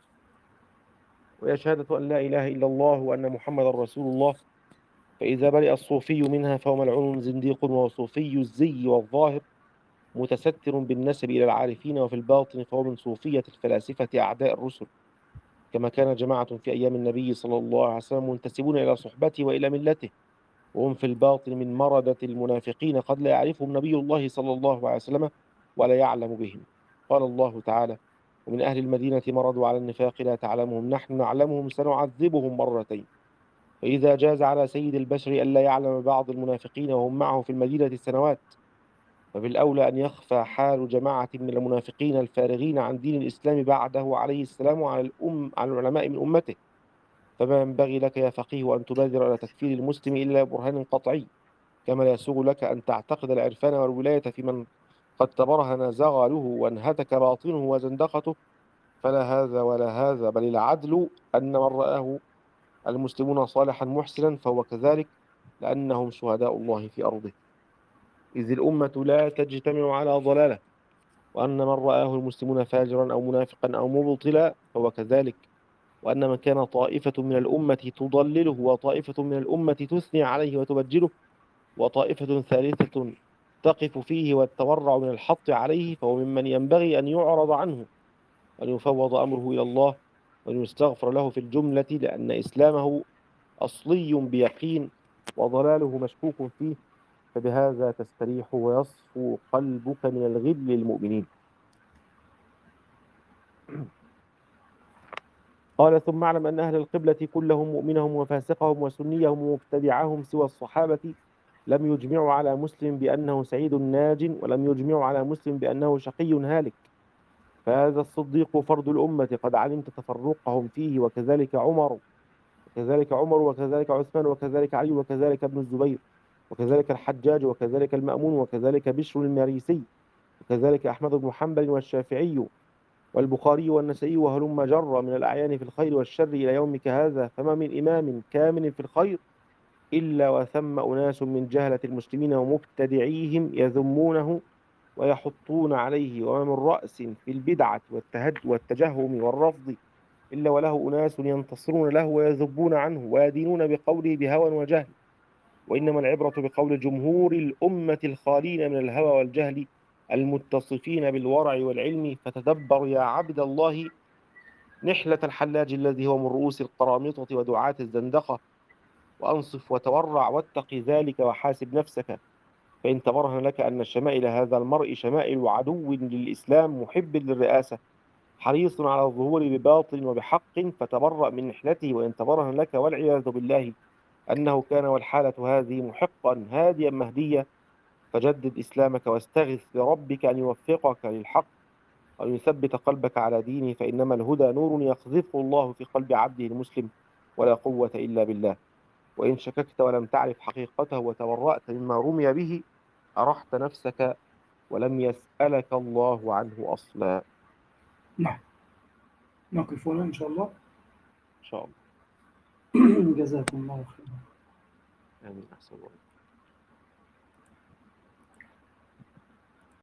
وهي شهادة أن لا إله إلا الله وأن محمد رسول الله، فإذا برئ الصوفي منها فهو ملعون زنديق، وصوفي الزي والظاهر متستر بالنسب إلى العارفين، وفي الباطن فهو من صوفية الفلاسفة أعداء الرسل، كما كان جماعة في أيام النبي صلى الله عليه وسلم منتسبون إلى صحبته وإلى ملته، وهم في الباطن من مردة المنافقين قد لا يعرفهم نبي الله صلى الله عليه وسلم ولا يعلم بهم. قال الله تعالى ومن أهل المدينة مرضوا على النفاق لا تعلمهم نحن نعلمهم سنعذبهم مرتين. فإذا جاز على سيد البشر ألا يعلم بعض المنافقين وهم معه في المدينة سنوات، فبالأولى أن يخفى حال جماعة من المنافقين الفارغين عن دين الإسلام بعده عليه السلام على الأم على العلماء من أمته. فما ينبغي لك يا فقيه أن تبادر على تكفير المسلم إلا برهان قطعي، كما لا يسوغ لك أن تعتقد العرفان والولاية في من قد تبرهن زغله وانهتك باطنه وزندقته، فلا هذا ولا هذا، بل العدل أن من رآه المسلمون صالحا محسنا فهو كذلك، لأنهم شهداء الله في أرضه، إذ الأمة لا تجتمع على ضلالة، وأن من رآه المسلمون فاجرا أو منافقا أو مبطلا فهو كذلك، وأن من كان طائفة من الأمة تضلله وطائفة من الأمة تثني عليه وتبجله وطائفة ثالثة تقف فيه والتورع من الحط عليه، فهو ممن ينبغي أن يعرض عنه وأن يفوض أمره إلى الله وأن يستغفر له في الجملة، لأن إسلامه أصلي بيقين وضلاله مشكوك فيه، فبهذا تستريح ويصفو قلبك من الغل للمؤمنين. قال ثم اعلم أن أهل القبلة كلهم مؤمنهم وفاسقهم وسنيهم ومبتدعهم سوى الصحابة لم يجمعوا على مسلم بأنه سعيد ناج، ولم يجمعوا على مسلم بأنه شقي هالك، فهذا الصديق فرد الأمة قد علمت تفرقهم فيه، وكذلك عمر وكذلك عمر وكذلك عثمان وكذلك علي وكذلك ابن الزبير وكذلك الحجاج وكذلك المأمون وكذلك بشر المريسي وكذلك أحمد بن حنبل والشافعي والبخاري والنسائي وهلم جر من الأعيان في الخير والشر إلى يومك هذا. فما من إمام كامل في الخير إلا وثم أناس من جهلة المسلمين ومبتدعيهم يذمونه ويحطون عليه، وما من رأس في البدعة والتهد والتجهم والرفض إلا وله أناس ينتصرون له ويذبون عنه ويدينون بقوله بهوى وجهل. وإنما العبرة بقول جمهور الأمة الخالين من الهوى والجهل المتصفين بالورع والعلم. فتدبر يا عبد الله نحلة الحلاج الذي هو من رؤوس القرامطة ودعاة الزندقة، وأنصف وتورع واتق ذلك وحاسب نفسك، فإن تبرهن لك أن شمائل هذا المرء شمائل عدو للإسلام محب للرئاسة حريص على الظهور بباطل وبحق، فتبرأ من نحلته. وإن تبرهن لك والعياذ بالله أنه كان والحالة هذه محقا هاديا مهديا، فجدد إسلامك واستغث لربك أن يوفقك للحق وأن يثبت قلبك على دينه، فإنما الهدى نور يقذفه الله في قلب عبده المسلم، ولا قوة إلا بالله. وإن شككت ولم تعرف حقيقته وتورأت مما رمي به أرحت نفسك ولم يسألك الله عنه أصلا. نعم، نقف هنا إن شاء الله. إن شاء الله. جزاكم الله خيرا. آمين. أحسن الله.